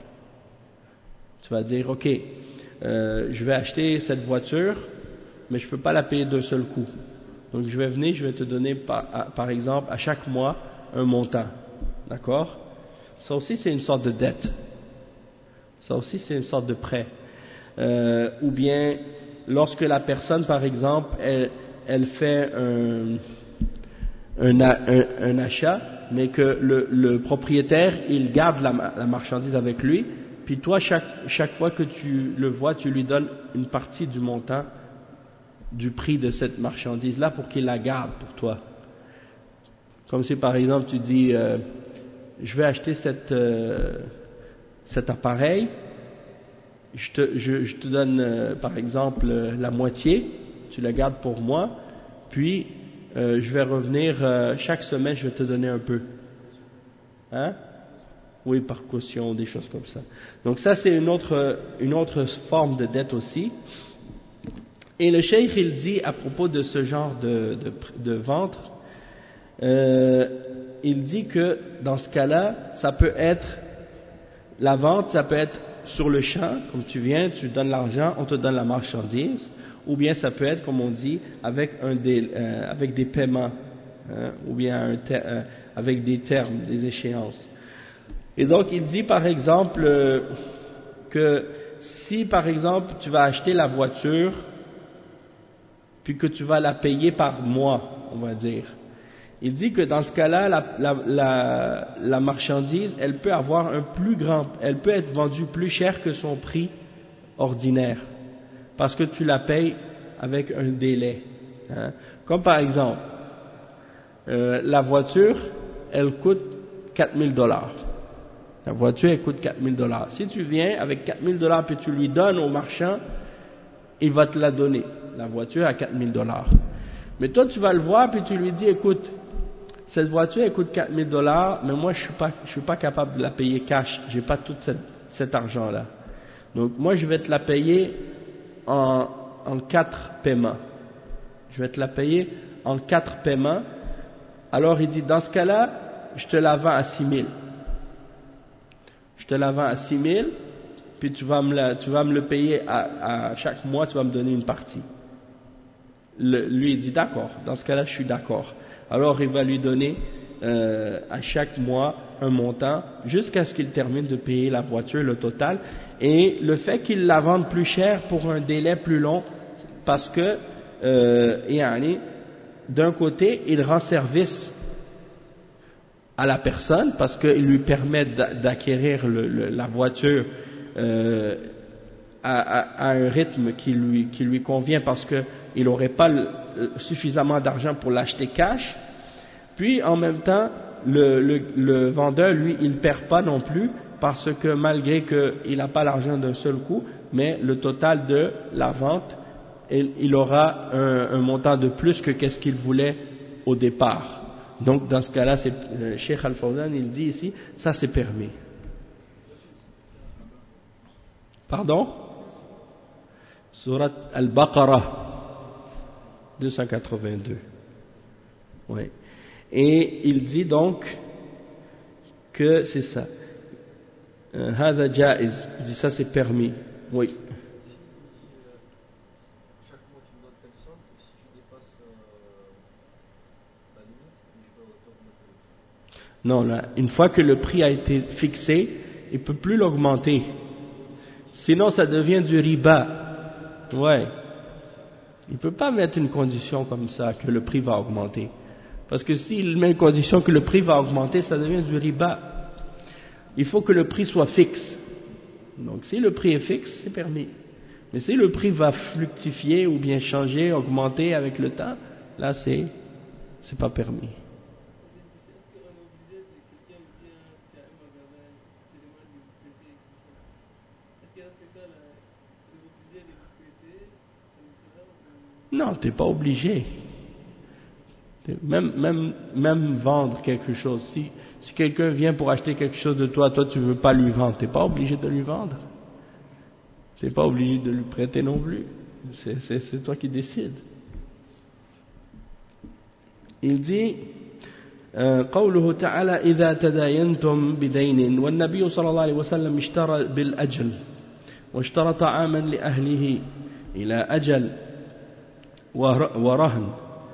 Tu vas dire ok, euh, je vais acheter cette voiture, mais je ne peux pas la payer d'un seul coup. Donc je vais venir, je vais te donner par, à, par exemple à chaque mois un montant. D'accord? Ça aussi c'est une sorte de dette. Ça aussi c'est une sorte de prêt. Euh, ou bien lorsque la personne par exemple elle, elle fait un Un, un, un achat, mais que le, le propriétaire, il garde la, la marchandise avec lui, puis toi, chaque, chaque fois que tu le vois, tu lui donnes une partie du montant, du prix de cette marchandise-là pour qu'il la garde pour toi. Comme si par exemple tu dis, euh, je vais acheter cette, euh, cet appareil, je te, je, je te donne euh, par exemple euh, la moitié, tu la gardes pour moi, puis euh, je vais revenir euh, chaque semaine, je vais te donner un peu. Hein? Oui, par caution, des choses comme ça. Donc ça c'est une autre, une autre forme de dette aussi. Et le cheikh il dit à propos de ce genre de, de, de vente, euh, il dit que dans ce cas-là, ça peut être, la vente, ça peut être sur le champ, comme tu viens, tu donnes l'argent, on te donne la marchandise, ou bien ça peut être, comme on dit, avec, un des, euh, avec des paiements, hein, ou bien un ter, euh, avec des termes, des échéances. Et donc il dit par exemple euh, que si par exemple tu vas acheter la voiture, puis que tu vas la payer par mois, on va dire, il dit que dans ce cas-là, la, la, la, la marchandise, elle peut avoir un plus grand, elle peut être vendue plus cher que son prix ordinaire, parce que tu la payes avec un délai. Hein. Comme par exemple, euh, la voiture, elle coûte quatre mille dollars. La voiture, elle coûte quatre mille dollars. Si tu viens avec quatre mille dollars puis tu lui donnes au marchand, il va te la donner, la voiture à quatre mille dollars. Mais toi, tu vas le voir puis tu lui dis, écoute, cette voiture, elle coûte quatre mille dollars, mais moi, je suis pas, je suis pas capable de la payer cash. J'ai pas tout cette, cet argent-là. Donc, moi, je vais te la payer en, en quatre paiements. Je vais te la payer en quatre paiements. Alors, il dit, dans ce cas-là, je te la vends à six mille. Je te la vends à six mille, puis tu vas me, la, tu vas me le payer à, à chaque mois, tu vas me donner une partie. Le, lui, il dit, d'accord. Dans ce cas-là, je suis d'accord. Alors, il va lui donner euh, à chaque mois un montant jusqu'à ce qu'il termine de payer la voiture, le total. Et le fait qu'il la vende plus cher pour un délai plus long, parce que, euh, d'un côté, il rend service à la personne, parce qu'il lui permet d'acquérir le, le, la voiture euh, à, à, à un rythme qui lui, qui lui convient, parce qu'il n'aurait pas le, suffisamment d'argent pour l'acheter cash. Puis en même temps, le, le, le vendeur, lui, il ne perd pas non plus, parce que malgré qu'il n'a pas l'argent d'un seul coup, mais le total de la vente, il, il aura un, un montant de plus que qu'est-ce qu'il voulait au départ. Donc dans ce cas-là, c'est, euh, Cheikh Al-Fawzan, il dit ici, ça c'est permis. Pardon? Surat Al-Baqarah, deux cent quatre-vingt-deux. Oui. Et il dit donc que c'est ça. Hada jaiz. Il dit ça c'est permis. Oui. Non, là, une fois que le prix a été fixé, il ne peut plus l'augmenter. Sinon, ça devient du riba. Ouais. Il ne peut pas mettre une condition comme ça, que le prix va augmenter. Parce que s'il met une condition que le prix va augmenter, ça devient du riba. Il faut que le prix soit fixe. Donc, si le prix est fixe, c'est permis. Mais si le prix va fluctuer ou bien changer, augmenter avec le temps, là, c'est, c'est pas permis. Non, tu n'es pas obligé. Même, même, même vendre quelque chose. Si, si quelqu'un vient pour acheter quelque chose de toi, toi tu ne veux pas lui vendre, tu n'es pas obligé de lui vendre. Tu n'es pas obligé de lui prêter non plus. C'est, c'est, c'est toi qui décides. Il dit, قوله تعالى إذا تداينتم بدين والنبي صلى الله عليه وسلم اشترى بالأجل واشترط عاما لأهله إلى أجل ورهن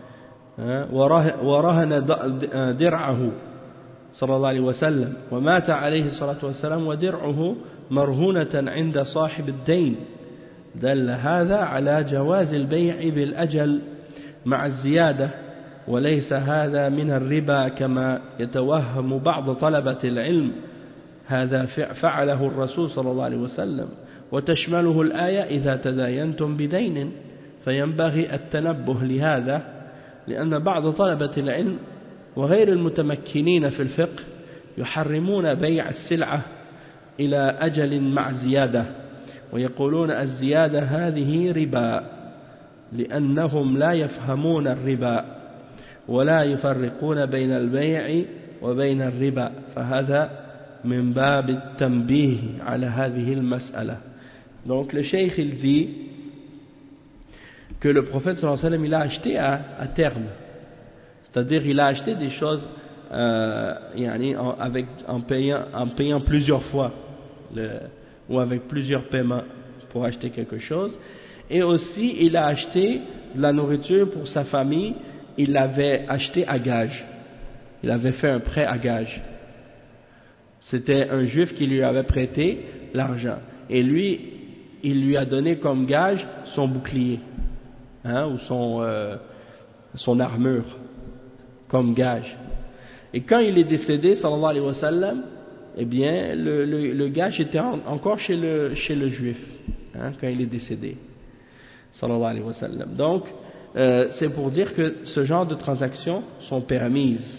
ورهن درعه صلى الله عليه وسلم ومات عليه الصلاة والسلام ودرعه مرهونة عند صاحب الدين دل هذا على جواز البيع بالأجل مع الزيادة وليس هذا من الربا كما يتوهم بعض طلبة العلم هذا فعله الرسول صلى الله عليه وسلم وتشمله الآية إذا تداينتم بدين فينبغي التنبه لهذا لأن بعض طلبة العلم وغير المتمكنين في الفقه يحرمون بيع السلعة إلى أجل مع زيادة ويقولون الزيادة هذه ربا لأنهم لا يفهمون الربا ولا يفرقون بين البيع وبين الربا فهذا من باب التنبيه على هذه المسألة. Donc le cheikh il dit que le prophète sallallahu alayhi wa sallam il a acheté à, à terme, c'est-à-dire il a acheté des choses euh, yani en, avec, en, payant, en payant plusieurs fois le, ou avec plusieurs paiements pour acheter quelque chose, et aussi il a acheté de la nourriture pour sa famille, il l'avait acheté à gage, il avait fait un prêt à gage. C'était un juif qui lui avait prêté l'argent et lui il lui a donné comme gage son bouclier, hein, ou son, euh, son armure comme gage. Et quand il est décédé, sallallahu alayhi wa sallam, eh bien, le, le, le gage était en, encore chez le, chez le juif, hein, quand il est décédé, sallallahu alayhi wa sallam. Donc, euh, c'est pour dire que ce genre de transactions sont permises.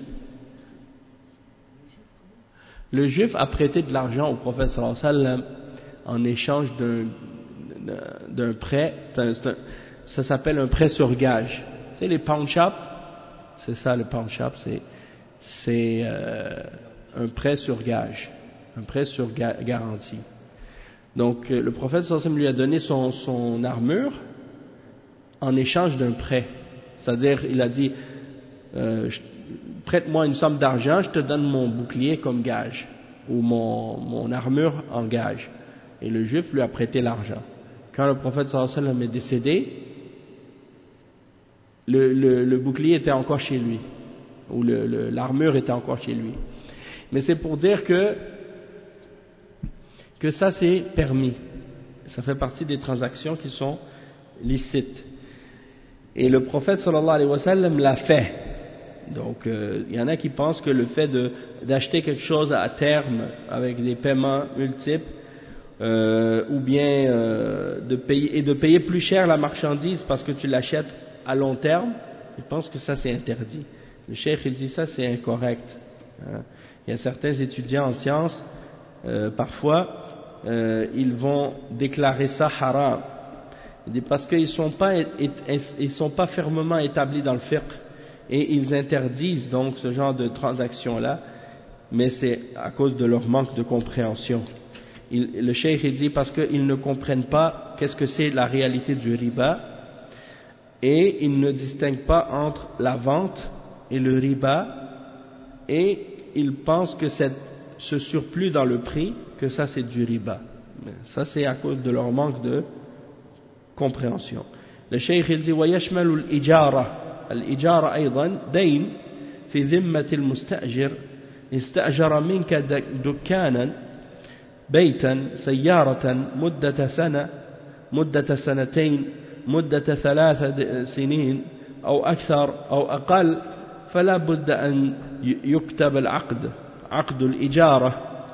Le juif a prêté de l'argent au prophète sallallahu alayhi wa sallam en échange d'un d'un prêt, c'est un, c'est un, ça s'appelle un prêt sur gage. Tu sais, les pawn shops, c'est ça le pawn shop, c'est, c'est euh, un prêt sur gage, un prêt sur ga- garantie. Donc euh, le prophète sallallahu alayhi wa sallam lui a donné son, son armure en échange d'un prêt. C'est-à-dire, il a dit, euh, je, prête-moi une somme d'argent, je te donne mon bouclier comme gage, ou mon, mon armure en gage. Et le juif lui a prêté l'argent. Quand le prophète sallallahu alayhi wa sallam est décédé, le, le, le bouclier était encore chez lui, ou le, le, l'armure était encore chez lui. Mais c'est pour dire que, que ça c'est permis. Ça fait partie des transactions qui sont licites. Et le prophète sallallahu alayhi wa sallam l'a fait. Donc, euh, il y en a qui pensent que le fait de, d'acheter quelque chose à terme, avec des paiements multiples, Euh, ou bien euh, de payer, et de payer plus cher la marchandise parce que tu l'achètes à long terme, je pense que ça c'est interdit. Le cheikh il dit ça c'est incorrect. Hein. Il y a certains étudiants en sciences, euh, parfois euh, ils vont déclarer ça haram. Il dit parce qu'ils sont pas ils sont pas fermement établis dans le fiqh et ils interdisent donc ce genre de transactions là, mais c'est à cause de leur manque de compréhension. Il, le cheikh il dit parce qu'ils ne comprennent pas qu'est-ce que c'est la réalité du riba et ils ne distinguent pas entre la vente et le riba et ils pensent que cette, ce surplus dans le prix, que ça c'est du riba. Mais ça c'est à cause de leur manque de compréhension. Le cheikh il dit ويشمل الإجارة الإجارة أيضا دين في ذمة المستأجر استأجر منك دكانا بيتا سيارة مدة سنة مدة سنتين مدة ثلاث سنين أو أكثر أو أقل فلا بد أن يكتب العقد عقد الإجارة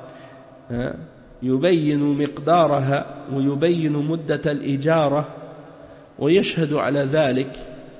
يبين مقدارها ويبين مدة الإجارة ويشهد على ذلك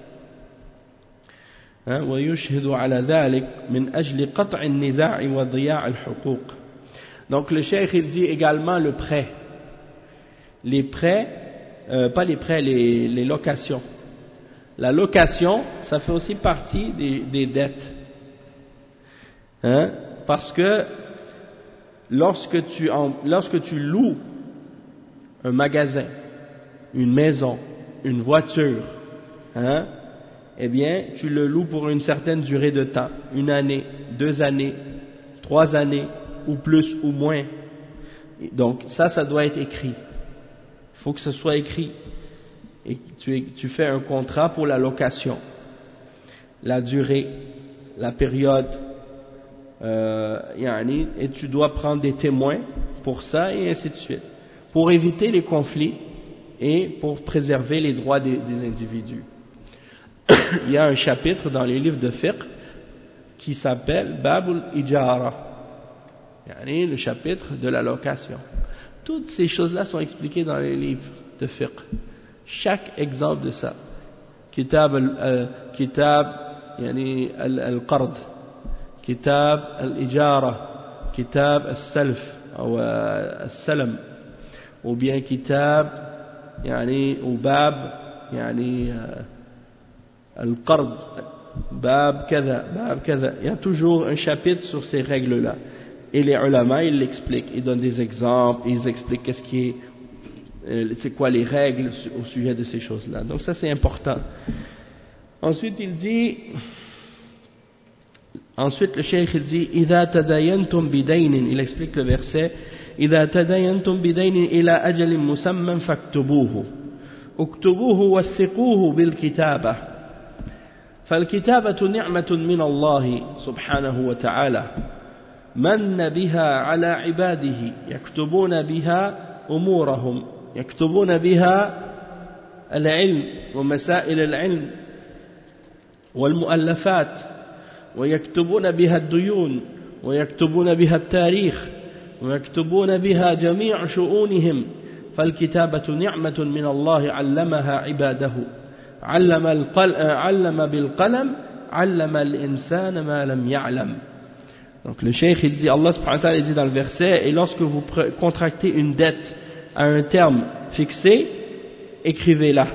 ويشهد على ذلك من أجل قطع النزاع وضياع الحقوق. Donc le cheikh il dit également le prêt, les prêts, euh, pas les prêts, les, les locations. La location, ça fait aussi partie des, des dettes, hein, parce que lorsque tu, en, lorsque tu loues un magasin, une maison, une voiture, hein, eh bien tu le loues pour une certaine durée de temps, une année, deux années, trois années, ou plus ou moins. Donc ça, ça doit être écrit. Il faut que ce soit écrit. Et tu, tu fais un contrat pour la location, la durée, la période, euh, yani, et tu dois prendre des témoins pour ça et ainsi de suite, pour éviter les conflits et pour préserver les droits des, des individus. Il y a un chapitre dans les livres de fiqh qui s'appelle Babul Ijara, yani le chapitre de la location. Toutes ces choses-là sont expliquées dans les livres de fiqh. Chaque exemple de ça. Kitab al, kitab yani al-qard, kitab al-ijara, kitab as-salf ou as-salam, ou bien kitab yani ou bab yani al-qard, bab kada, bab kada. Il y a toujours un chapitre sur ces règles-là. Et les ulama, ils l'expliquent, ils donnent des exemples, ils expliquent qu'est-ce qui est, euh, c'est quoi les règles au sujet de ces choses-là. Donc ça c'est important. Ensuite il dit, ensuite le cheikh il dit, إذا تداينتم بدين, il explique le verset, إذا تداينتم بدين إلى أجل مسمى فاكتبوه, اكتبوه وثقوه بالكتابة, فالكتابة نعمة من الله سبحانه وتعالى من بها على عباده يكتبون بها أمورهم, يكتبون بها العلم ومسائل العلم والمؤلفات, ويكتبون بها الديون, ويكتبون بها التاريخ, ويكتبون بها جميع شؤونهم, فالكتابة نعمة من الله علمها عباده, علم, القل... علم بالقلم علم الإنسان ما لم يعلم. Donc le cheikh il dit, Allah subhanahu wa ta'ala dit dans le verset, et lorsque vous contractez une dette à un terme fixé, écrivez-la.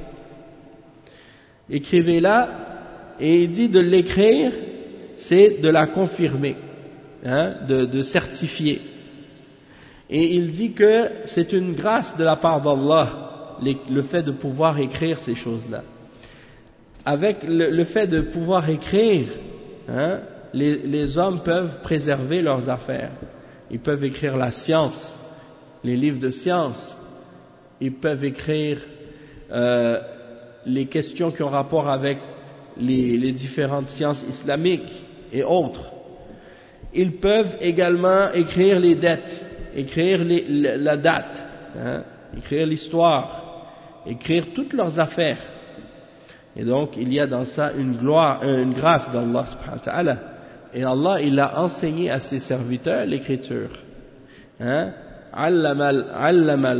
Écrivez-la, et il dit de l'écrire, c'est de la confirmer, hein, de, de certifier. Et il dit que c'est une grâce de la part d'Allah, le fait de pouvoir écrire ces choses-là. Avec le, le fait de pouvoir écrire, hein, Les, les hommes peuvent préserver leurs affaires. Ils peuvent écrire la science, les livres de science. Ils peuvent écrire euh, les questions qui ont rapport avec les, les différentes sciences islamiques et autres. Ils peuvent également écrire les dettes, écrire les, la, la date, hein, écrire l'histoire, écrire toutes leurs affaires. Et donc il y a dans ça une gloire, une grâce d'Allah subhanahu wa ta'ala. Et Allah, il a enseigné à ses serviteurs l'écriture. Hein? Allah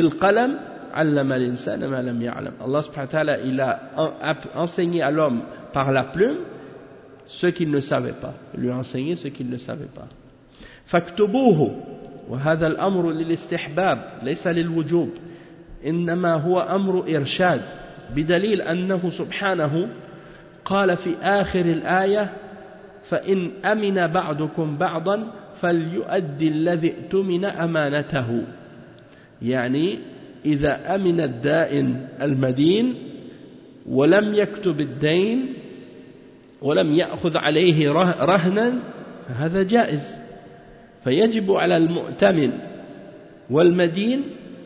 subhanahu wa ta'ala, il a enseigné à l'homme par la plume ce qu'il ne savait pas. Il lui a enseigné ce qu'il ne savait pas. فاكتبوه وهذا الأمر للاستحباب ليس للوجوب إنما هو أمر إرشاد بدليل أنه سبحانه قال في آخر الآية فإن أمن بعضكم بعضا فليؤدي الذي اؤتمن أمانته, يعني إذا أمن الدائن المدين ولم يكتب الدين ولم يأخذ عليه رهنا فهذا جائز, فيجب على المؤتمن والمدين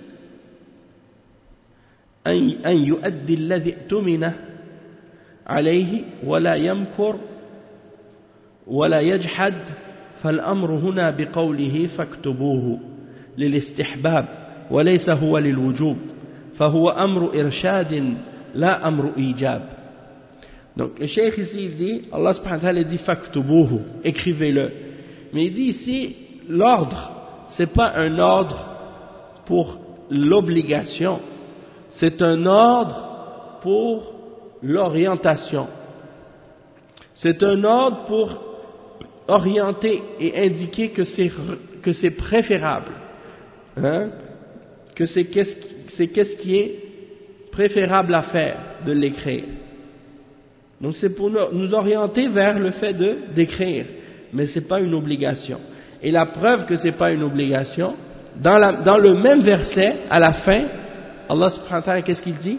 أن يؤدي الذي اؤتمن عليه ولا يمكر ولا يجحد. فالأمر هنا بقوله فاكتبوه للاستحباب وليس هو للوجوب, فهو أمر إرشاد لا أمر إيجاب. Donc le cheikh ici il dit, Allah subhanahu wa ta'ala dit faktubuhu, écrivez-le. Mais il dit ici, l'ordre, c'est pas un ordre pour l'obligation, c'est un ordre pour l'orientation. C'est un ordre pour orienter et indiquer que c'est que c'est préférable, hein, que c'est qu'est-ce c'est qu'est-ce qui est préférable à faire de l'écrire. Donc c'est pour nous orienter vers le fait de d'écrire, mais c'est pas une obligation. Et la preuve que c'est pas une obligation, dans la dans le même verset à la fin, Allah subhanahu wa ta'ala, qu'est-ce qu'il dit?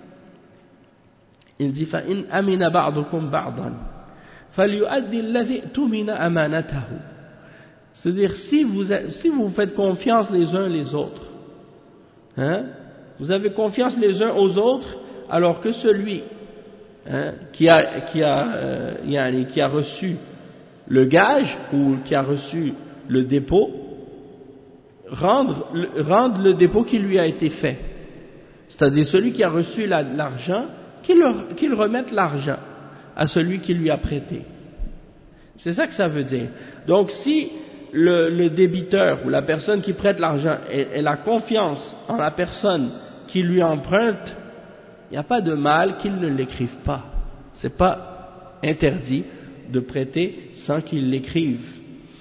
Il dit fa in amina ba'dukum ba'dan فَلْيُؤَدِّ الَّذِي اؤْتُمِنَ أَمَانَتَهُ. C'est-à-dire, si vous, si vous faites confiance les uns les autres, hein, vous avez confiance les uns aux autres, alors que celui hein, qui, a, qui, a, euh, yani, qui a reçu le gage ou qui a reçu le dépôt, rendre, rendre le dépôt qui lui a été fait. C'est-à-dire, celui qui a reçu la, l'argent, qu'il, qu'il remette l'argent à celui qui lui a prêté. C'est ça que ça veut dire. Donc si le, le débiteur ou la personne qui prête l'argent, elle, elle a confiance en la personne qui lui emprunte, il n'y a pas de mal qu'il ne l'écrive pas. C'est pas interdit de prêter sans qu'il l'écrive.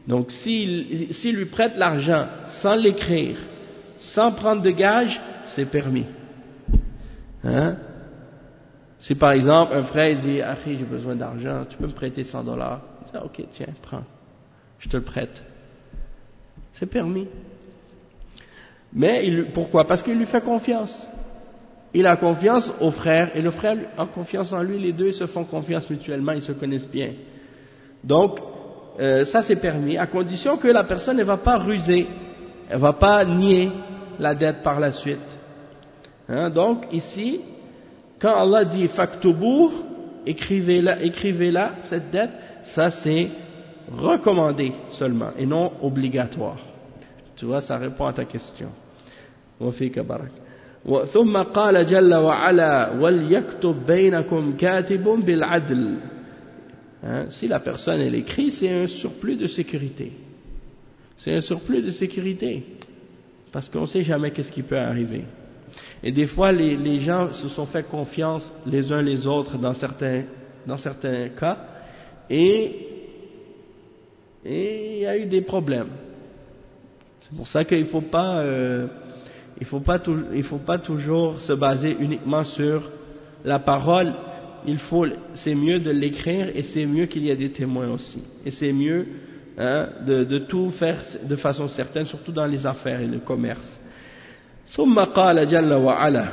Donc s'il, s'il lui prête l'argent sans l'écrire, sans prendre de gage, c'est permis. Hein? Si par exemple un frère dit « Akhi, j'ai besoin d'argent, tu peux me prêter cent dollars ?» Il dit « Ok, tiens, prends, je te le prête. » C'est permis. Mais il, pourquoi? Parce qu'il lui fait confiance. Il a confiance au frère et le frère a confiance en lui. Les deux se font confiance mutuellement, ils se connaissent bien. Donc, euh, ça c'est permis, à condition que la personne ne va pas ruser, elle ne va pas nier la dette par la suite. Hein? Donc, ici, quand Allah dit « faktubu », écrivez-la, écrivez-la, cette dette, ça c'est recommandé seulement et non obligatoire. Tu vois, ça répond à ta question. وفيك بركة. ثم قال جل وعلا وليكتب بينكم كاتب بالعدل. Hein, si la personne elle écrit, c'est un surplus de sécurité. C'est un surplus de sécurité. Parce qu'on ne sait jamais qu'est-ce qui peut arriver. Et des fois, les, les gens se sont fait confiance les uns les autres dans certains, dans certains cas. Et et il y a eu des problèmes. C'est pour ça qu'il ne faut pas, euh, il faut pas, tou- il faut pas toujours se baser uniquement sur la parole. Il faut, c'est mieux de l'écrire et c'est mieux qu'il y ait des témoins aussi. Et c'est mieux hein, de, de tout faire de façon certaine, surtout dans les affaires et le commerce. ثم قال جل وعلا.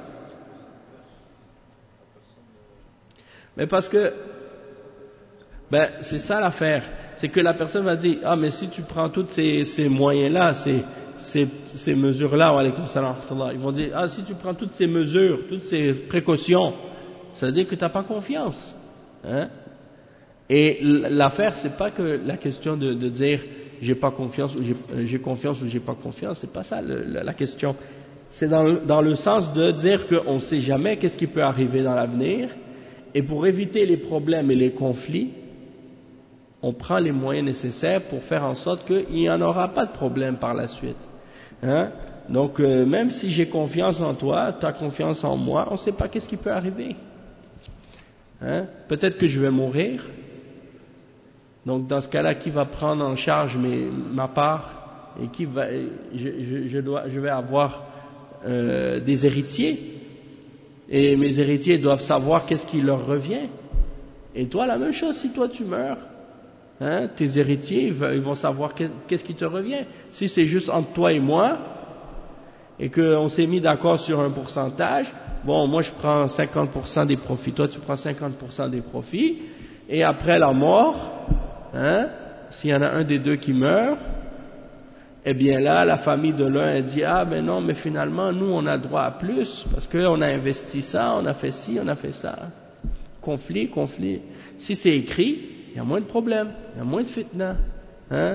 Mais parce que, ben c'est ça l'affaire. C'est que la personne va dire, ah mais si tu prends tous ces, ces moyens-là, ces, ces, ces mesures-là, ils vont dire, ah si tu prends toutes ces mesures, toutes ces précautions, ça veut dire que tu n'as pas confiance. Hein? Et l'affaire, c'est pas que la question de, de dire, j'ai pas confiance ou j'ai, j'ai confiance ou j'ai pas confiance, c'est pas ça le, la, la question. C'est dans, dans le sens de dire qu'on ne sait jamais qu'est-ce qui peut arriver dans l'avenir, et pour éviter les problèmes et les conflits, on prend les moyens nécessaires pour faire en sorte qu'il n'y en aura pas de problème par la suite. Hein? Donc, euh, même si j'ai confiance en toi, tu as confiance en moi, on ne sait pas qu'est-ce qui peut arriver. Hein? Peut-être que je vais mourir. Donc, dans ce cas-là, qui va prendre en charge mes, ma part et qui va, je, je, je, dois, je vais avoir euh, des héritiers. Et mes héritiers doivent savoir qu'est-ce qui leur revient. Et toi, la même chose, si toi tu meurs. Hein, tes héritiers, ils vont savoir qu'est-ce qui te revient. Si c'est juste entre toi et moi, et qu'on s'est mis d'accord sur un pourcentage, bon, moi je prends cinquante pour cent des profits, toi tu prends cinquante pour cent des profits, et après la mort, hein, s'il y en a un des deux qui meurt, eh bien là, la famille de l'un elle dit, ah ben non, mais finalement, nous on a droit à plus, parce qu'on a investi ça, on a fait ci, on a fait ça. Conflit, conflit. Si c'est écrit, il y a moins de problèmes, il y a moins de fitna. Hein?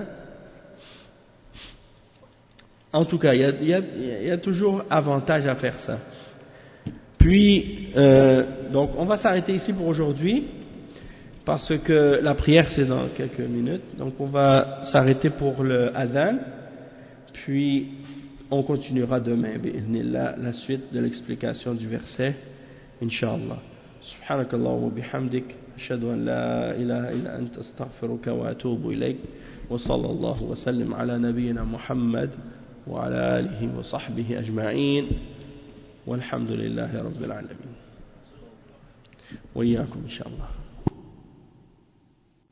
En tout cas, il y a, il y a, il y a toujours avantage à faire ça. Puis, euh, donc, on va s'arrêter ici pour aujourd'hui, parce que la prière c'est dans quelques minutes. Donc, on va s'arrêter pour le adhan, puis on continuera demain, bi'idhnillah, la suite de l'explication du verset, Inch'Allah. سبحانك اللهم وبحمدك أشهد أن لا إله إلا أنت أستغفرك وأتوب إليك وصلى الله وسلم على نبينا محمد وعلى آله وصحبه أجمعين والحمد لله رب العالمين وإياكم إن شاء الله.